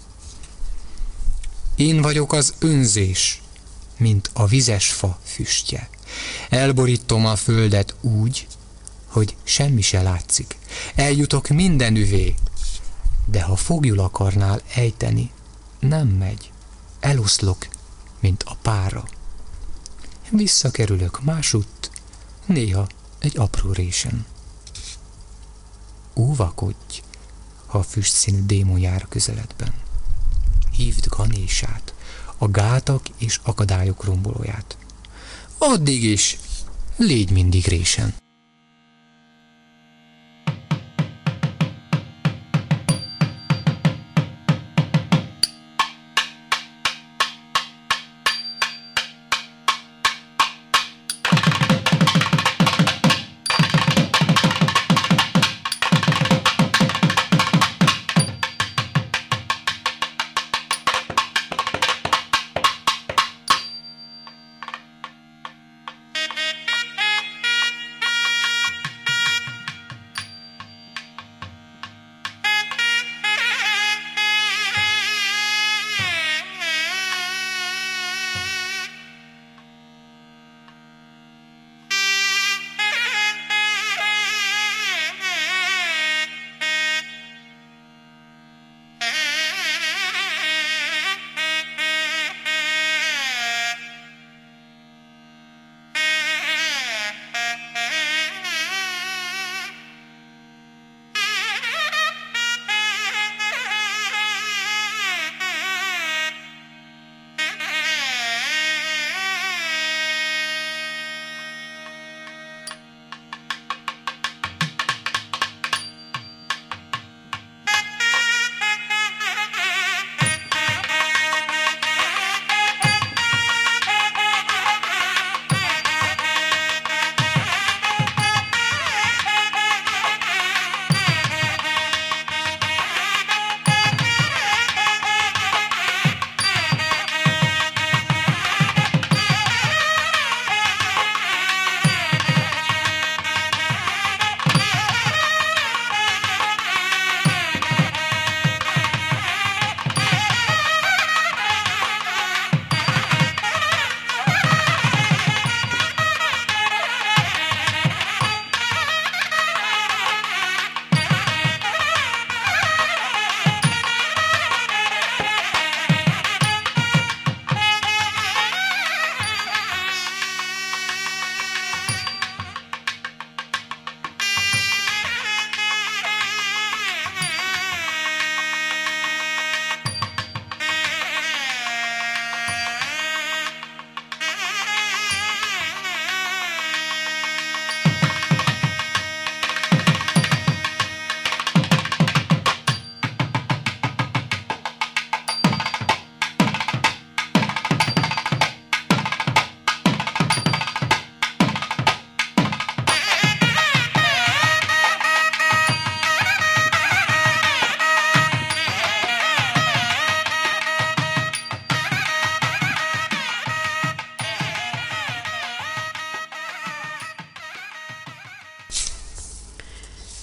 E: Én vagyok az önzés, mint a vizes fa füstje. Elborítom a földet úgy, hogy semmi se látszik. Eljutok mindenüvé, de ha foglyul akarnál ejteni, nem megy. Eloszlok, mint a pára. Visszakerülök másutt, néha egy apró résen. Óvakodj, ha a füstszínű démon jár a közeledben. Hívd Ganésát, a gátak és akadályok rombolóját. Addig is légy mindig résen.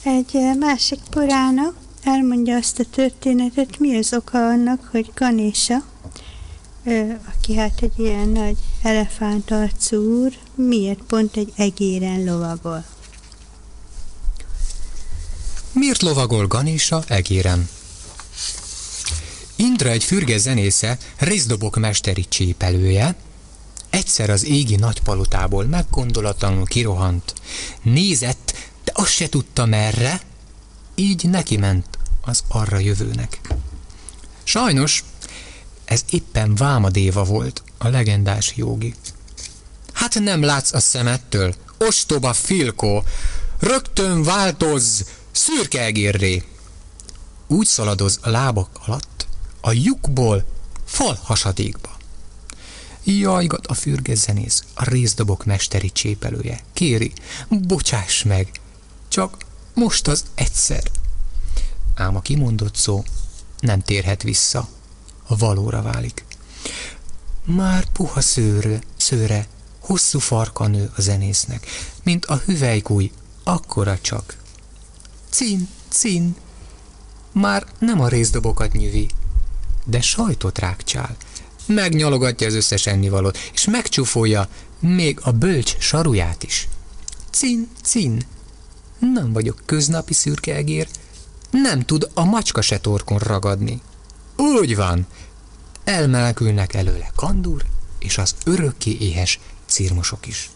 D: Egy másik Purána elmondja azt a történetet, mi az oka annak, hogy Ganesha, aki hát egy ilyen nagy elefántarcú úr, miért pont egy egéren lovagol.
E: Miért lovagol Ganesha egéren? Indra egy fürge zenésze, részdobok mesteri csépelője, egyszer az égi nagypalotából meggondolatlanul kirohant. Nézett, de azt se tudta merre, így neki ment az arra jövőnek. Sajnos ez éppen Vámadéva volt, a legendás jógi. Hát nem látsz a szemettől, ostoba filkó, rögtön változz szürke egérré. Úgy szaladoz a lábak alatt, a lyukból fal hasadékba. Jajgat a fürge zenész, a részdobok mesteri csépelője. Kéri, bocsáss meg, csak most az egyszer. Ám a kimondott szó nem térhet vissza, a valóra válik. Már puha szőre, szőre, hosszú farka nő a zenésznek, mint a hüvelykúj, akkora csak. Cin, cin, már nem a részdobokat nyüvi, de sajtot rákcsál. Megnyalogatja az összes ennivalót, és megcsúfolja még a bölcs saruját is. Cin, cin, nem vagyok köznapi szürke egér, nem tud a macska se torkon ragadni. Úgy van, elmenekülnek előle Kandur és az örökké éhes cirmosok is.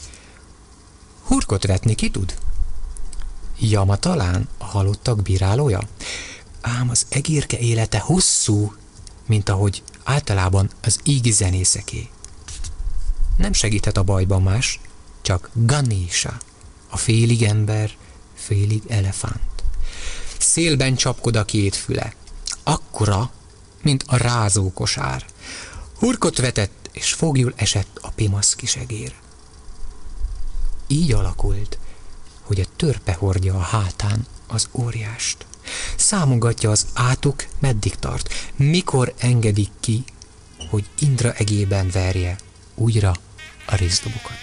E: Hurkot vetni ki tud? Jama talán a halottak bírálója? Ám az egérke élete hosszú, mint ahogy általában az ígi zenészeké. Nem segíthet a bajban más, csak Ganesha, a félig ember, félig elefánt. Szélben csapkod a két füle, akkora, mint a rázókosár. Hurkot vetett, és fogjul esett a pimasz kis egér. Így alakult, hogy a törpe hordja a hátán az óriást. Számogatja az átok, meddig tart, mikor engedik ki, hogy Indra egében verje újra a részdobokat.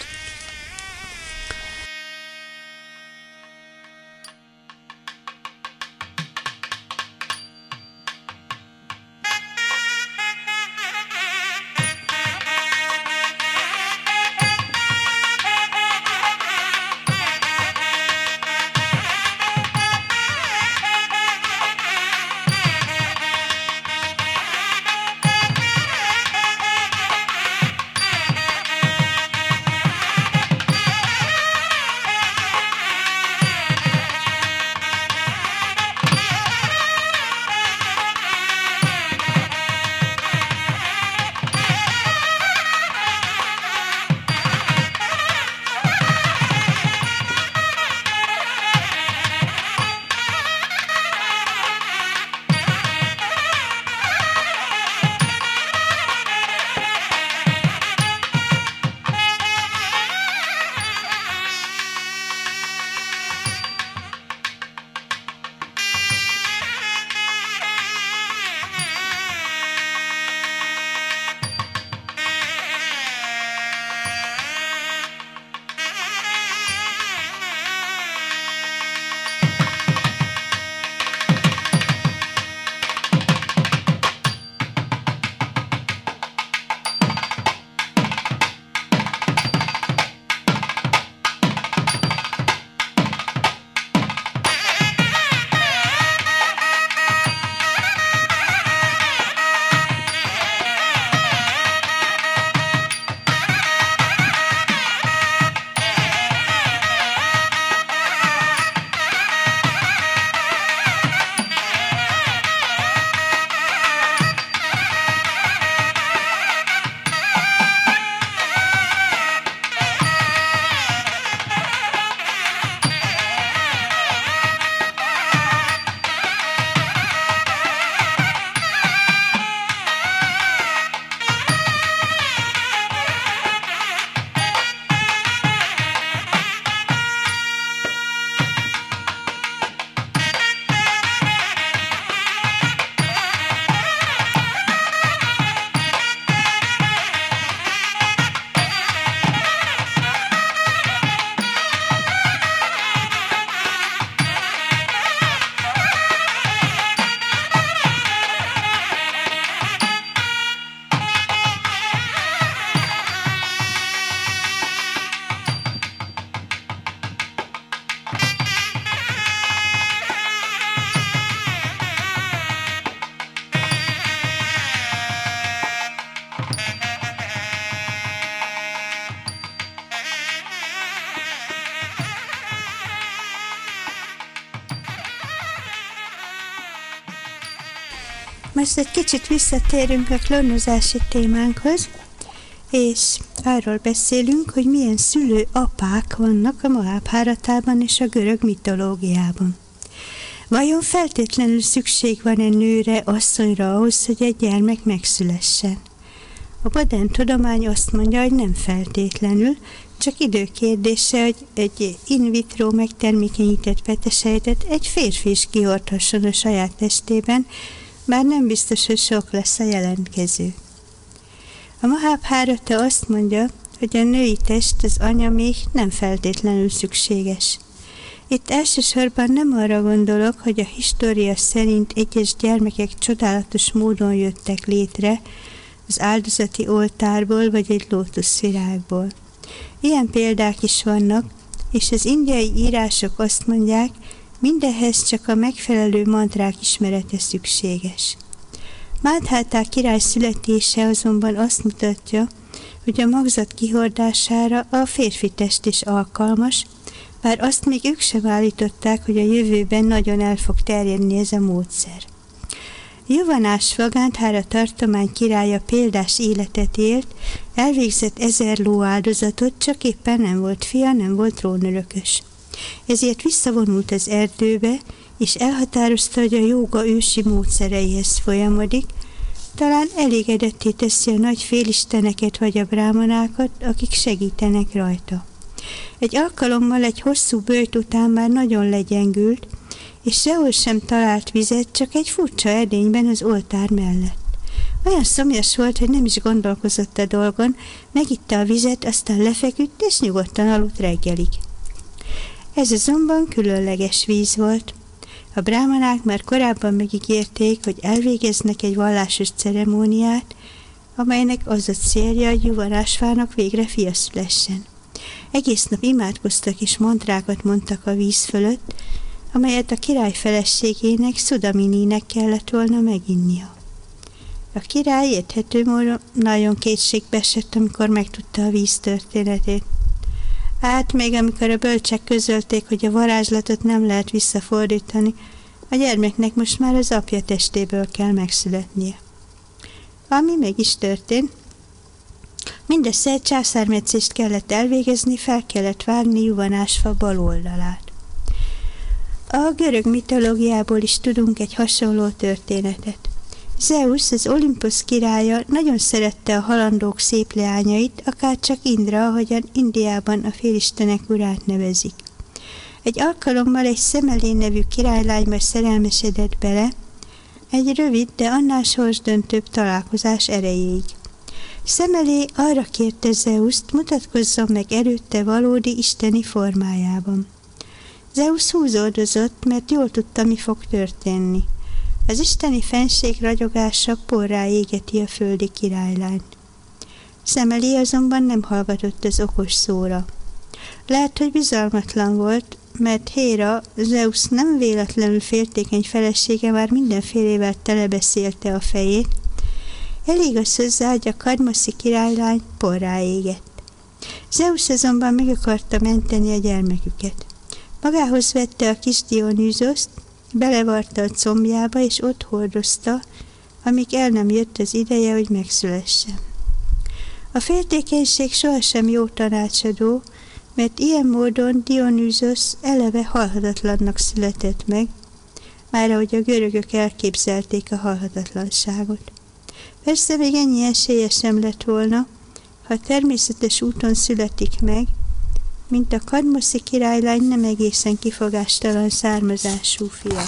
D: Most egy kicsit visszatérünk a klónozási témánkhoz, és arról beszélünk, hogy milyen szülő-apák vannak a Mahábháratában és a görög mitológiában. Vajon feltétlenül szükség van-e nőre, asszonyra ahhoz, hogy egy gyermek megszülessen? A modern tudomány azt mondja, hogy nem feltétlenül, csak időkérdése, hogy egy in vitro megtermékenyített petesejtet egy férfi is kihordhasson a saját testében, bár nem biztos, hogy sok lesz a jelentkező. A Mahábhárata azt mondja, hogy a női test, az anyaméh nem feltétlenül szükséges. Itt elsősorban nem arra gondolok, hogy a história szerint egyes gyermekek csodálatos módon jöttek létre az áldozati oltárból vagy egy lótuszvirágból. Ilyen példák is vannak, és az indiai írások azt mondják, mindehhez csak a megfelelő mantrák ismerete szükséges. Mádhátá király születése azonban azt mutatja, hogy a magzat kihordására a férfi test is alkalmas, bár azt még ők sem állították, hogy a jövőben nagyon el fog terjedni ez a módszer. Juvanásva Gandhára tartomány királya példás életet élt, elvégzett ezer lóáldozatot, csak éppen nem volt fia, nem volt trónörökös. Ezért visszavonult az erdőbe, és elhatározta, hogy a jóga ősi módszereihez folyamodik, talán elégedetté teszi a nagy félisteneket vagy a brámanákat, akik segítenek rajta. Egy alkalommal egy hosszú böjt után már nagyon legyengült, és sehol sem talált vizet, csak egy furcsa edényben az oltár mellett. Olyan szomjas volt, hogy nem is gondolkozott a dolgon, megitta a vizet, aztán lefeküdt, és nyugodtan aludt reggelig. Ez azonban különleges víz volt. A brámanák már korábban megígérték, hogy elvégeznek egy vallásos ceremóniát, amelynek az a célja, hogy Juvanásvának végre fia szülessen. Egész nap imádkoztak és mantrákat mondtak a víz fölött, amelyet a király feleségének, Szudamininek kellett volna meginnia. A király érthető módon nagyon kétségbe esett, amikor megtudta a víz történetét. Hát még amikor a bölcsek közölték, hogy a varázslatot nem lehet visszafordítani, a gyermeknek most már az apja testéből kell megszületnie. Ami meg is történt, mindössze egy császármetszést kellett elvégezni, fel kellett vágni Juvanásva bal oldalát. A görög mitológiából is tudunk egy hasonló történetet. Zeus, az Olimpusz királya nagyon szerette a halandók szép leányait, akárcsak Indra, ahogyan Indiában a félistenek urát nevezik. Egy alkalommal egy Szemelé nevű királylányba szerelmesedett bele, egy rövid, de annál sorsdöntőbb találkozás erejéig. Szemelé arra kérte Zeuszt, mutatkozzon meg előtte valódi isteni formájában. Zeus húzódozott, mert jól tudta, mi fog történni. Az isteni fenség ragyogása porrá égeti a földi királylányt. Szemelé azonban nem hallgatott az okos szóra. Lehet, hogy bizalmatlan volt, mert Héra, Zeus nem véletlenül féltékeny felesége már mindenfélével telebeszélte a fejét. Elég az hozzá, hogy a kadmoszi királylány porrá égett. Zeus azonban meg akarta menteni a gyermeküket. Magához vette a kis Dionűzoszt, belevarta a combjába, és ott hordozta, amíg el nem jött az ideje, hogy megszülessen. A féltékenység sohasem jó tanácsadó, mert ilyen módon Dionűzos eleve halhatatlannak született meg, már ahogy a görögök elképzelték a halhatatlanságot. Persze még ennyi esélye sem lett volna, ha természetes úton születik meg, mint a kadmoszi királylány nem egészen kifogástalan származású fia.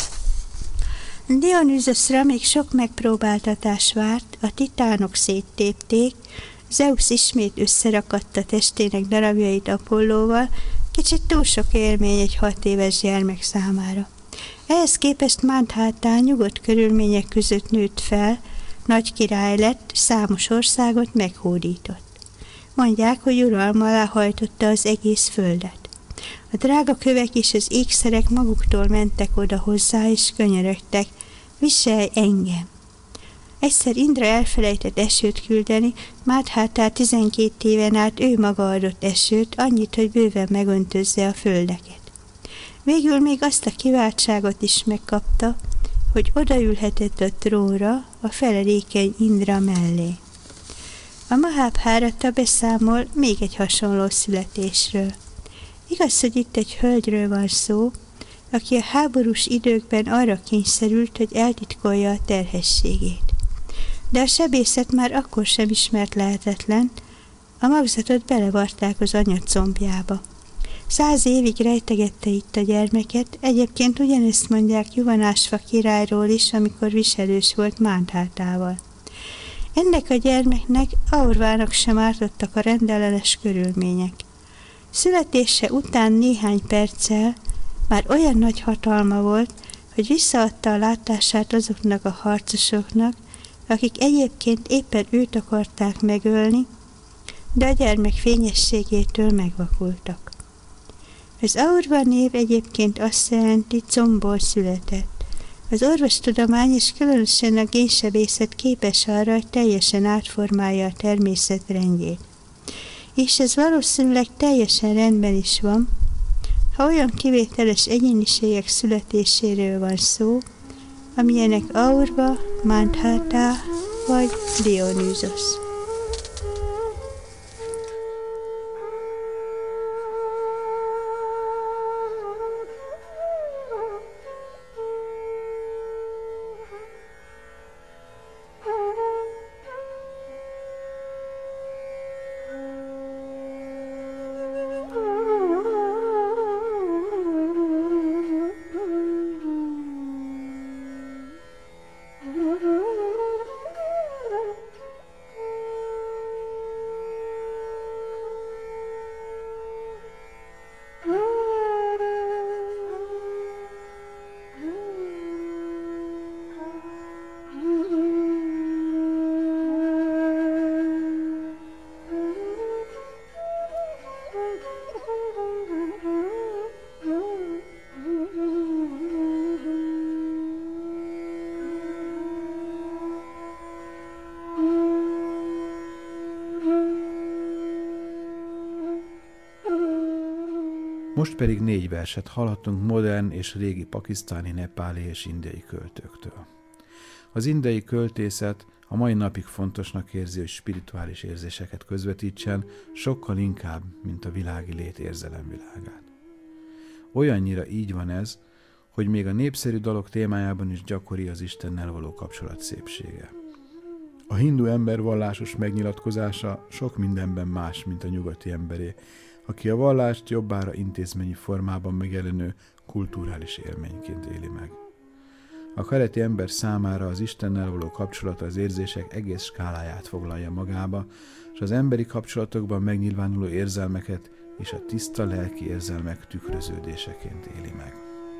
D: Dionűzosra még sok megpróbáltatás várt, a titánok széttépték, Zeus ismét összerakatta testének darabjait Apollóval, kicsit túl sok élmény egy hat éves gyermek számára. Ehhez képest Mádhátá nyugodt körülmények között nőtt fel, nagy király lett, számos országot meghódított. Mondják, hogy uralma alá hajtotta az egész földet. A drága kövek és az ékszerek maguktól mentek oda hozzá, és könyörögtek, viselj engem. Egyszer Indra elfelejtett esőt küldeni, Mádhátá tizenkét éven át ő maga adott esőt, annyit, hogy bőven megöntözze a földeket. Végül még azt a kiváltságot is megkapta, hogy odaülhetett a trónra a felerékeny Indra mellé. A Mahabhárata beszámol még egy hasonló születésről. Igaz, hogy itt egy hölgyről van szó, aki a háborús időkben arra kényszerült, hogy eltitkolja a terhességét. De a sebészet már akkor sem ismert lehetetlen, a magzatot belevarták az anya combjába. Száz évig rejtegette itt a gyermeket, egyébként ugyanezt mondják Juvanásva királyról is, amikor viselős volt Mándhátával. Ennek a gyermeknek, Aurvának sem ártottak a rendellenes körülmények. Születése után néhány perccel már olyan nagy hatalma volt, hogy visszaadta a látását azoknak a harcosoknak, akik egyébként éppen őt akarták megölni, de a gyermek fényességétől megvakultak. Az Aurva név egyébként azt jelenti, combból született. Az orvostudomány és különösen a génsebészet képes arra, hogy teljesen átformálja a természet rendjét. És ez valószínűleg teljesen rendben is van, ha olyan kivételes egyéniségek születéséről van szó, amilyenek Aurva, Mandhata vagy Dionysos.
A: Most pedig négy verset hallhatunk modern és régi pakisztáni, nepáli és indiai költőktől. Az indiai költészet a mai napig fontosnak érzi, hogy spirituális érzéseket közvetítsen, sokkal inkább, mint a világi lét érzelemvilágát. Olyannyira így van ez, hogy még a népszerű dalok témájában is gyakori az Istennel való kapcsolat szépsége. A hindu ember vallásos megnyilatkozása sok mindenben más, mint a nyugati emberé, aki a vallást jobbára intézményi formában megjelenő kulturális élményként éli meg. A keleti ember számára az Istennel való kapcsolata az érzések egész skáláját foglalja magába, és az emberi kapcsolatokban megnyilvánuló érzelmeket és a tiszta lelki érzelmek tükröződéseként éli meg.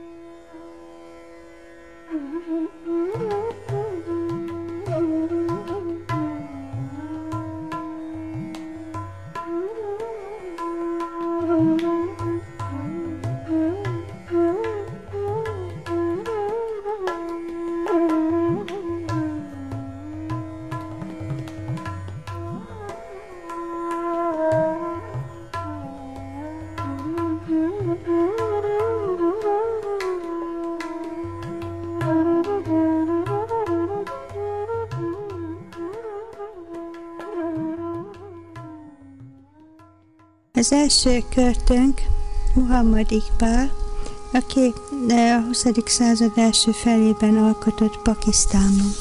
D: Az első költőnk Muhammad Iqbal, aki a huszadik század első felében alkotott Pakisztánban.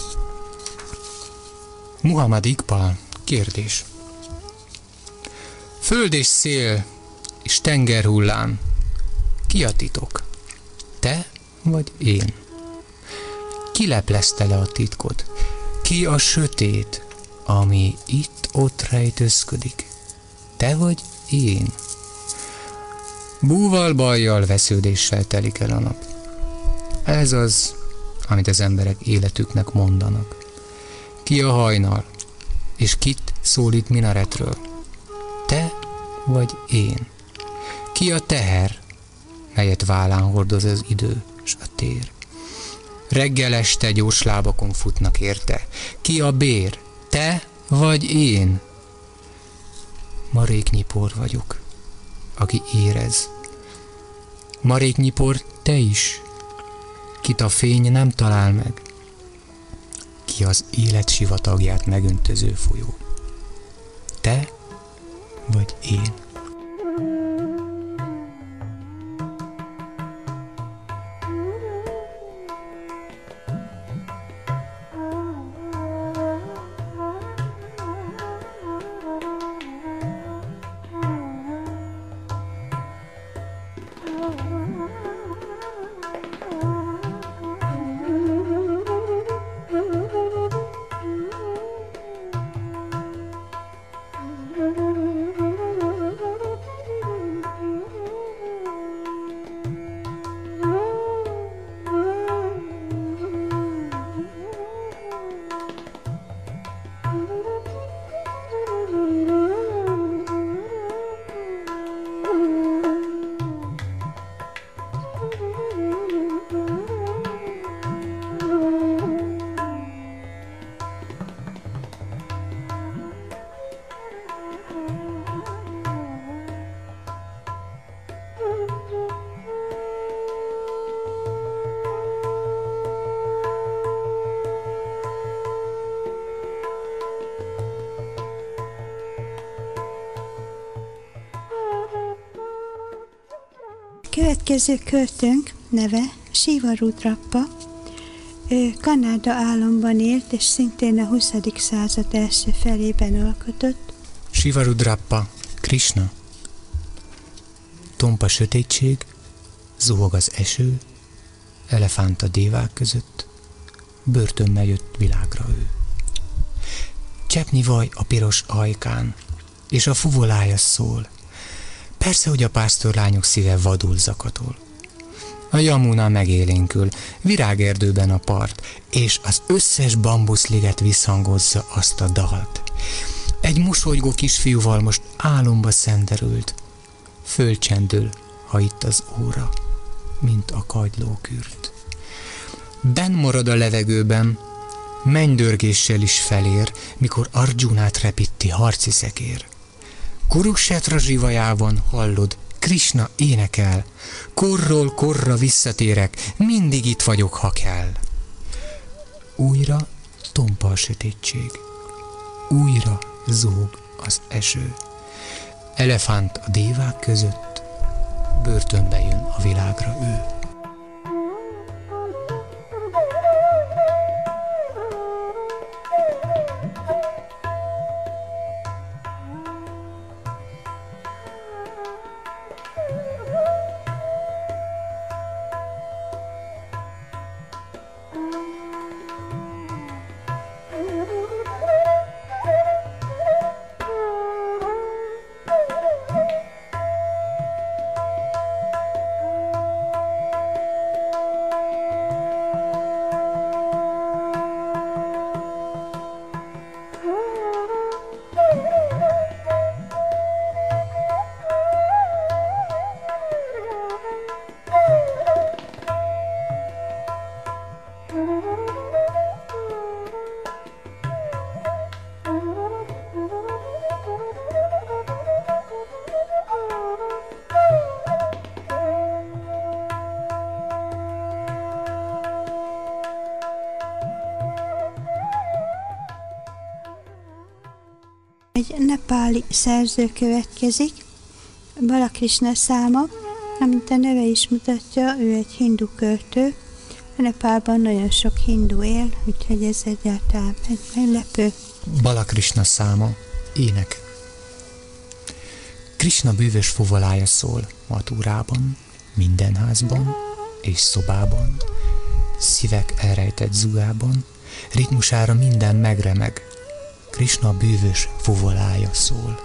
E: Muhammad Iqbal, kérdés. Föld és szél és tengerhullám, ki a titok? Te vagy én? Ki leplezte le a titkot? Ki a sötét, ami itt-ott rejtőzködik? Te vagy én? Búval, bajjal, vesződéssel telik el a nap. Ez az, amit az emberek életüknek mondanak. Ki a hajnal, és kit szólít minaretről? Te vagy én? Ki a teher, melyet vállán hordoz az idő s a tér? Reggel este gyors lábakon futnak érte. Ki a bér? Te vagy én? Maréknyipor vagyok, aki érez. Maréknyipor te is. akit a fény nem talál meg, ki az élet sivatagját megöntöző folyó. Te vagy én?
D: Következő költőnk neve Siva Rudrappa. Ő Kanada államban élt, és szintén a huszadik század első felében alkotott.
E: Siva Rudrappa, Krishna. Tompa sötétség, zuhog az eső, elefánt a dévák között, börtönbe jött világra ő. Cseppnyi vaj a piros ajkán, és a fuvolája szól. Persze, hogy a pásztorlányok szíve vadul zakatol. A Jamuna megélénkül, virágerdőben a part, és az összes bambuszliget visszhangozza azt a dalt. Egy mosolygó kisfiúval most álomba szenderült. Fölcsendül, ha itt az óra, mint a kagylókürt. Benn marad a levegőben, mennydörgéssel is felér, mikor Arjunát repíti harci szekér. Kuruksetra zsivajában hallod, Krishna énekel, korról korra visszatérek, mindig itt vagyok, ha kell. Újra tompa a sötétség, újra zúg az eső. Elefánt a dévák között, börtönbe jön a világra ő.
D: Egy nepáli szerző következik, Balakrishna száma, amint a neve is mutatja, ő egy hindu költő. A Nepálban nagyon sok hindu él, úgyhogy ez egyáltalán egy meglepő.
E: Balakrishna száma, ének. Krishna bűvös fuvolája szól Matúrában, minden házban és szobában, szívek elrejtett zugában, ritmusára minden megremeg, Krishna bűvös fuvolája szól.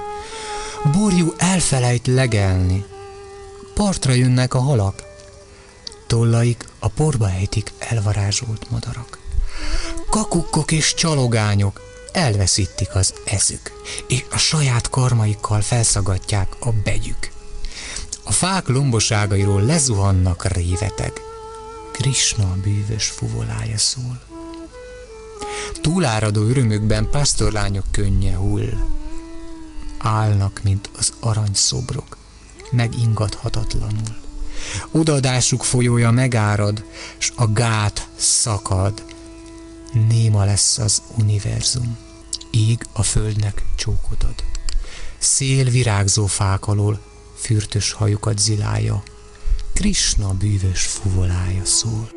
E: Borjú elfelejt legelni, partra jönnek a halak, tollaik a porba ejtik elvarázsolt madarak. Kakukkok és csalogányok elveszítik az eszük, és a saját karmaikkal felszagatják a begyük. A fák lomboságairól lezuhannak réveteg, Krishna bűvös fuvolája szól. Túláradó örömükben pásztorlányok könnye hull, állnak, mint az aranyszobrok, megingathatatlanul. odaadásuk folyója megárad, s a gát szakad. Néma lesz az univerzum, ég a földnek csókot ad. Szél virágzó fák alól fürtös hajukat zilálja, Krisna bűvös fuvolája szól.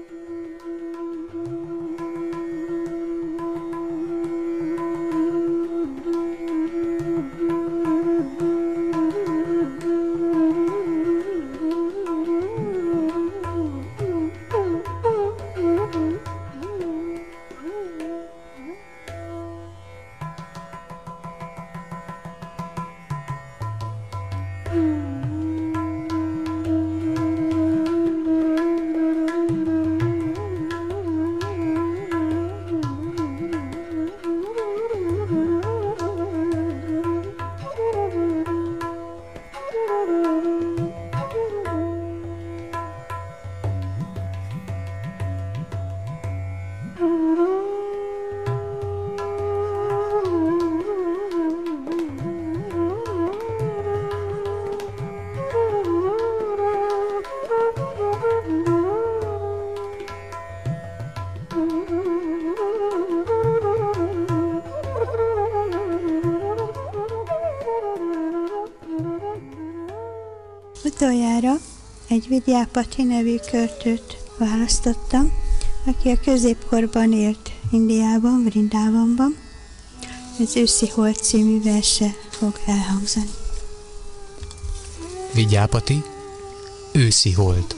D: Utoljára egy Vidyápati nevű költőt választottam, aki a középkorban élt Indiában, Vrindávonban. Az Őszi Hold című verse fog elhangzani.
E: Vidyápati, Őszi Hold.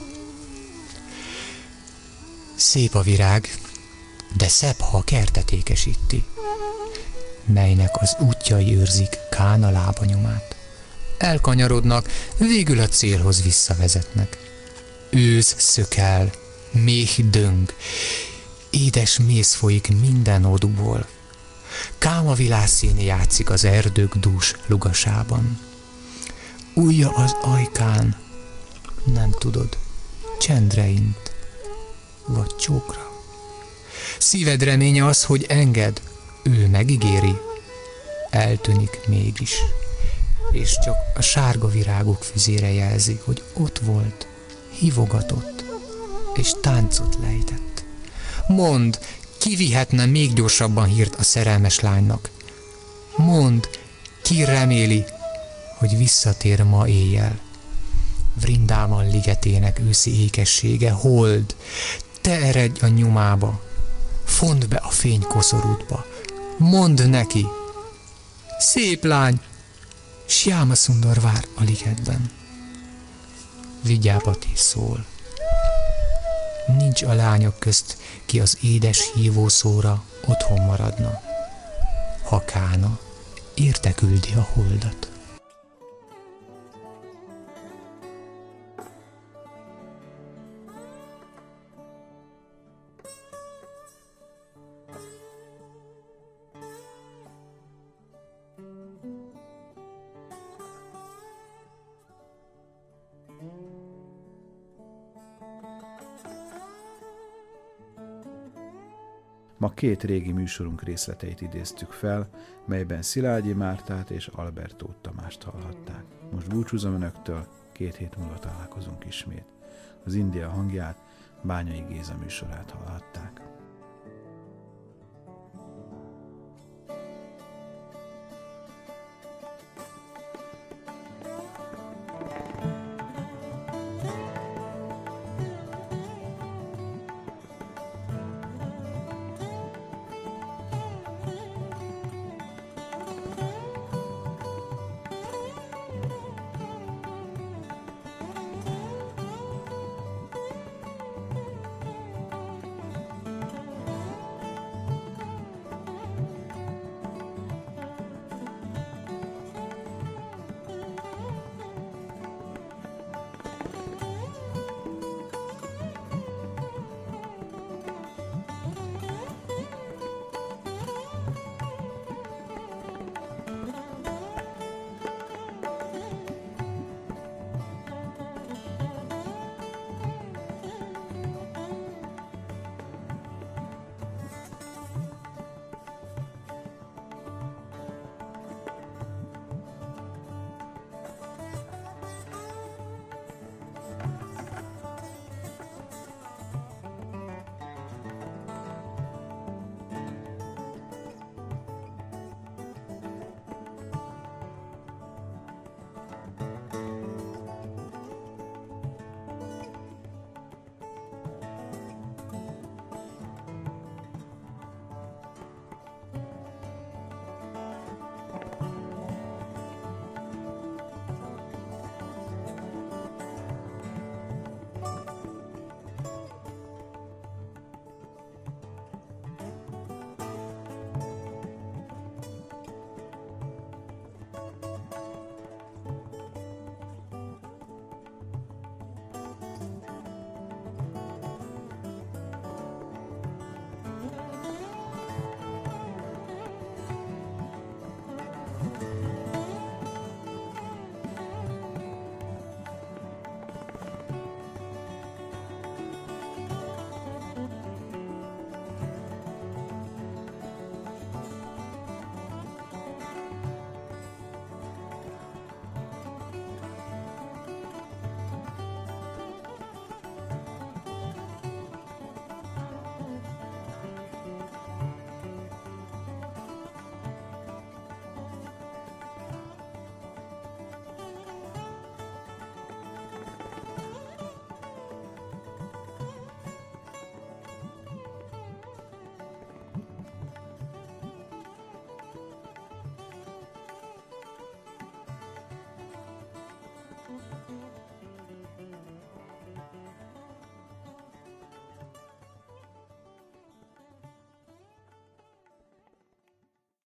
E: Szép a virág, de szebb, ha a kertet ékesíti, melynek az útjai őrzik Kána lábanyomát. Elkanyarodnak, végül a célhoz visszavezetnek. Ősz szökel, méh döng, édes méz folyik minden odúból. Káma világszín játszik az erdők dús lugasában. Ujja az ajkán, nem tudod, csendre int, vagy csókra. Szíved reménye az, hogy enged, ő megígéri, eltűnik mégis, és csak a sárga virágok füzére jelzi, hogy ott volt, hívogatott, és táncot lejtett. Mondd, ki vihetne még gyorsabban hírt a szerelmes lánynak? Mondd, ki reméli, hogy visszatér ma éjjel. Vrindában ligetének őszi ékessége, hold, te eredj a nyomába, fondd be a fény koszorútba, mondd neki, szép lány, Sjáma Szundar vár a ligetben. Vidyápati szól. Nincs a lányok közt, ki az édes hívószóra otthon maradna, ha Kána érte küldi a holdat.
A: Ma két régi műsorunk részleteit idéztük fel, melyben Szilágyi Mártát és Albertó Tamást hallhatták. Most búcsúzom önöktől, két hét múlva találkozunk ismét. Az India hangját, Bányai Géza műsorát hallhatták.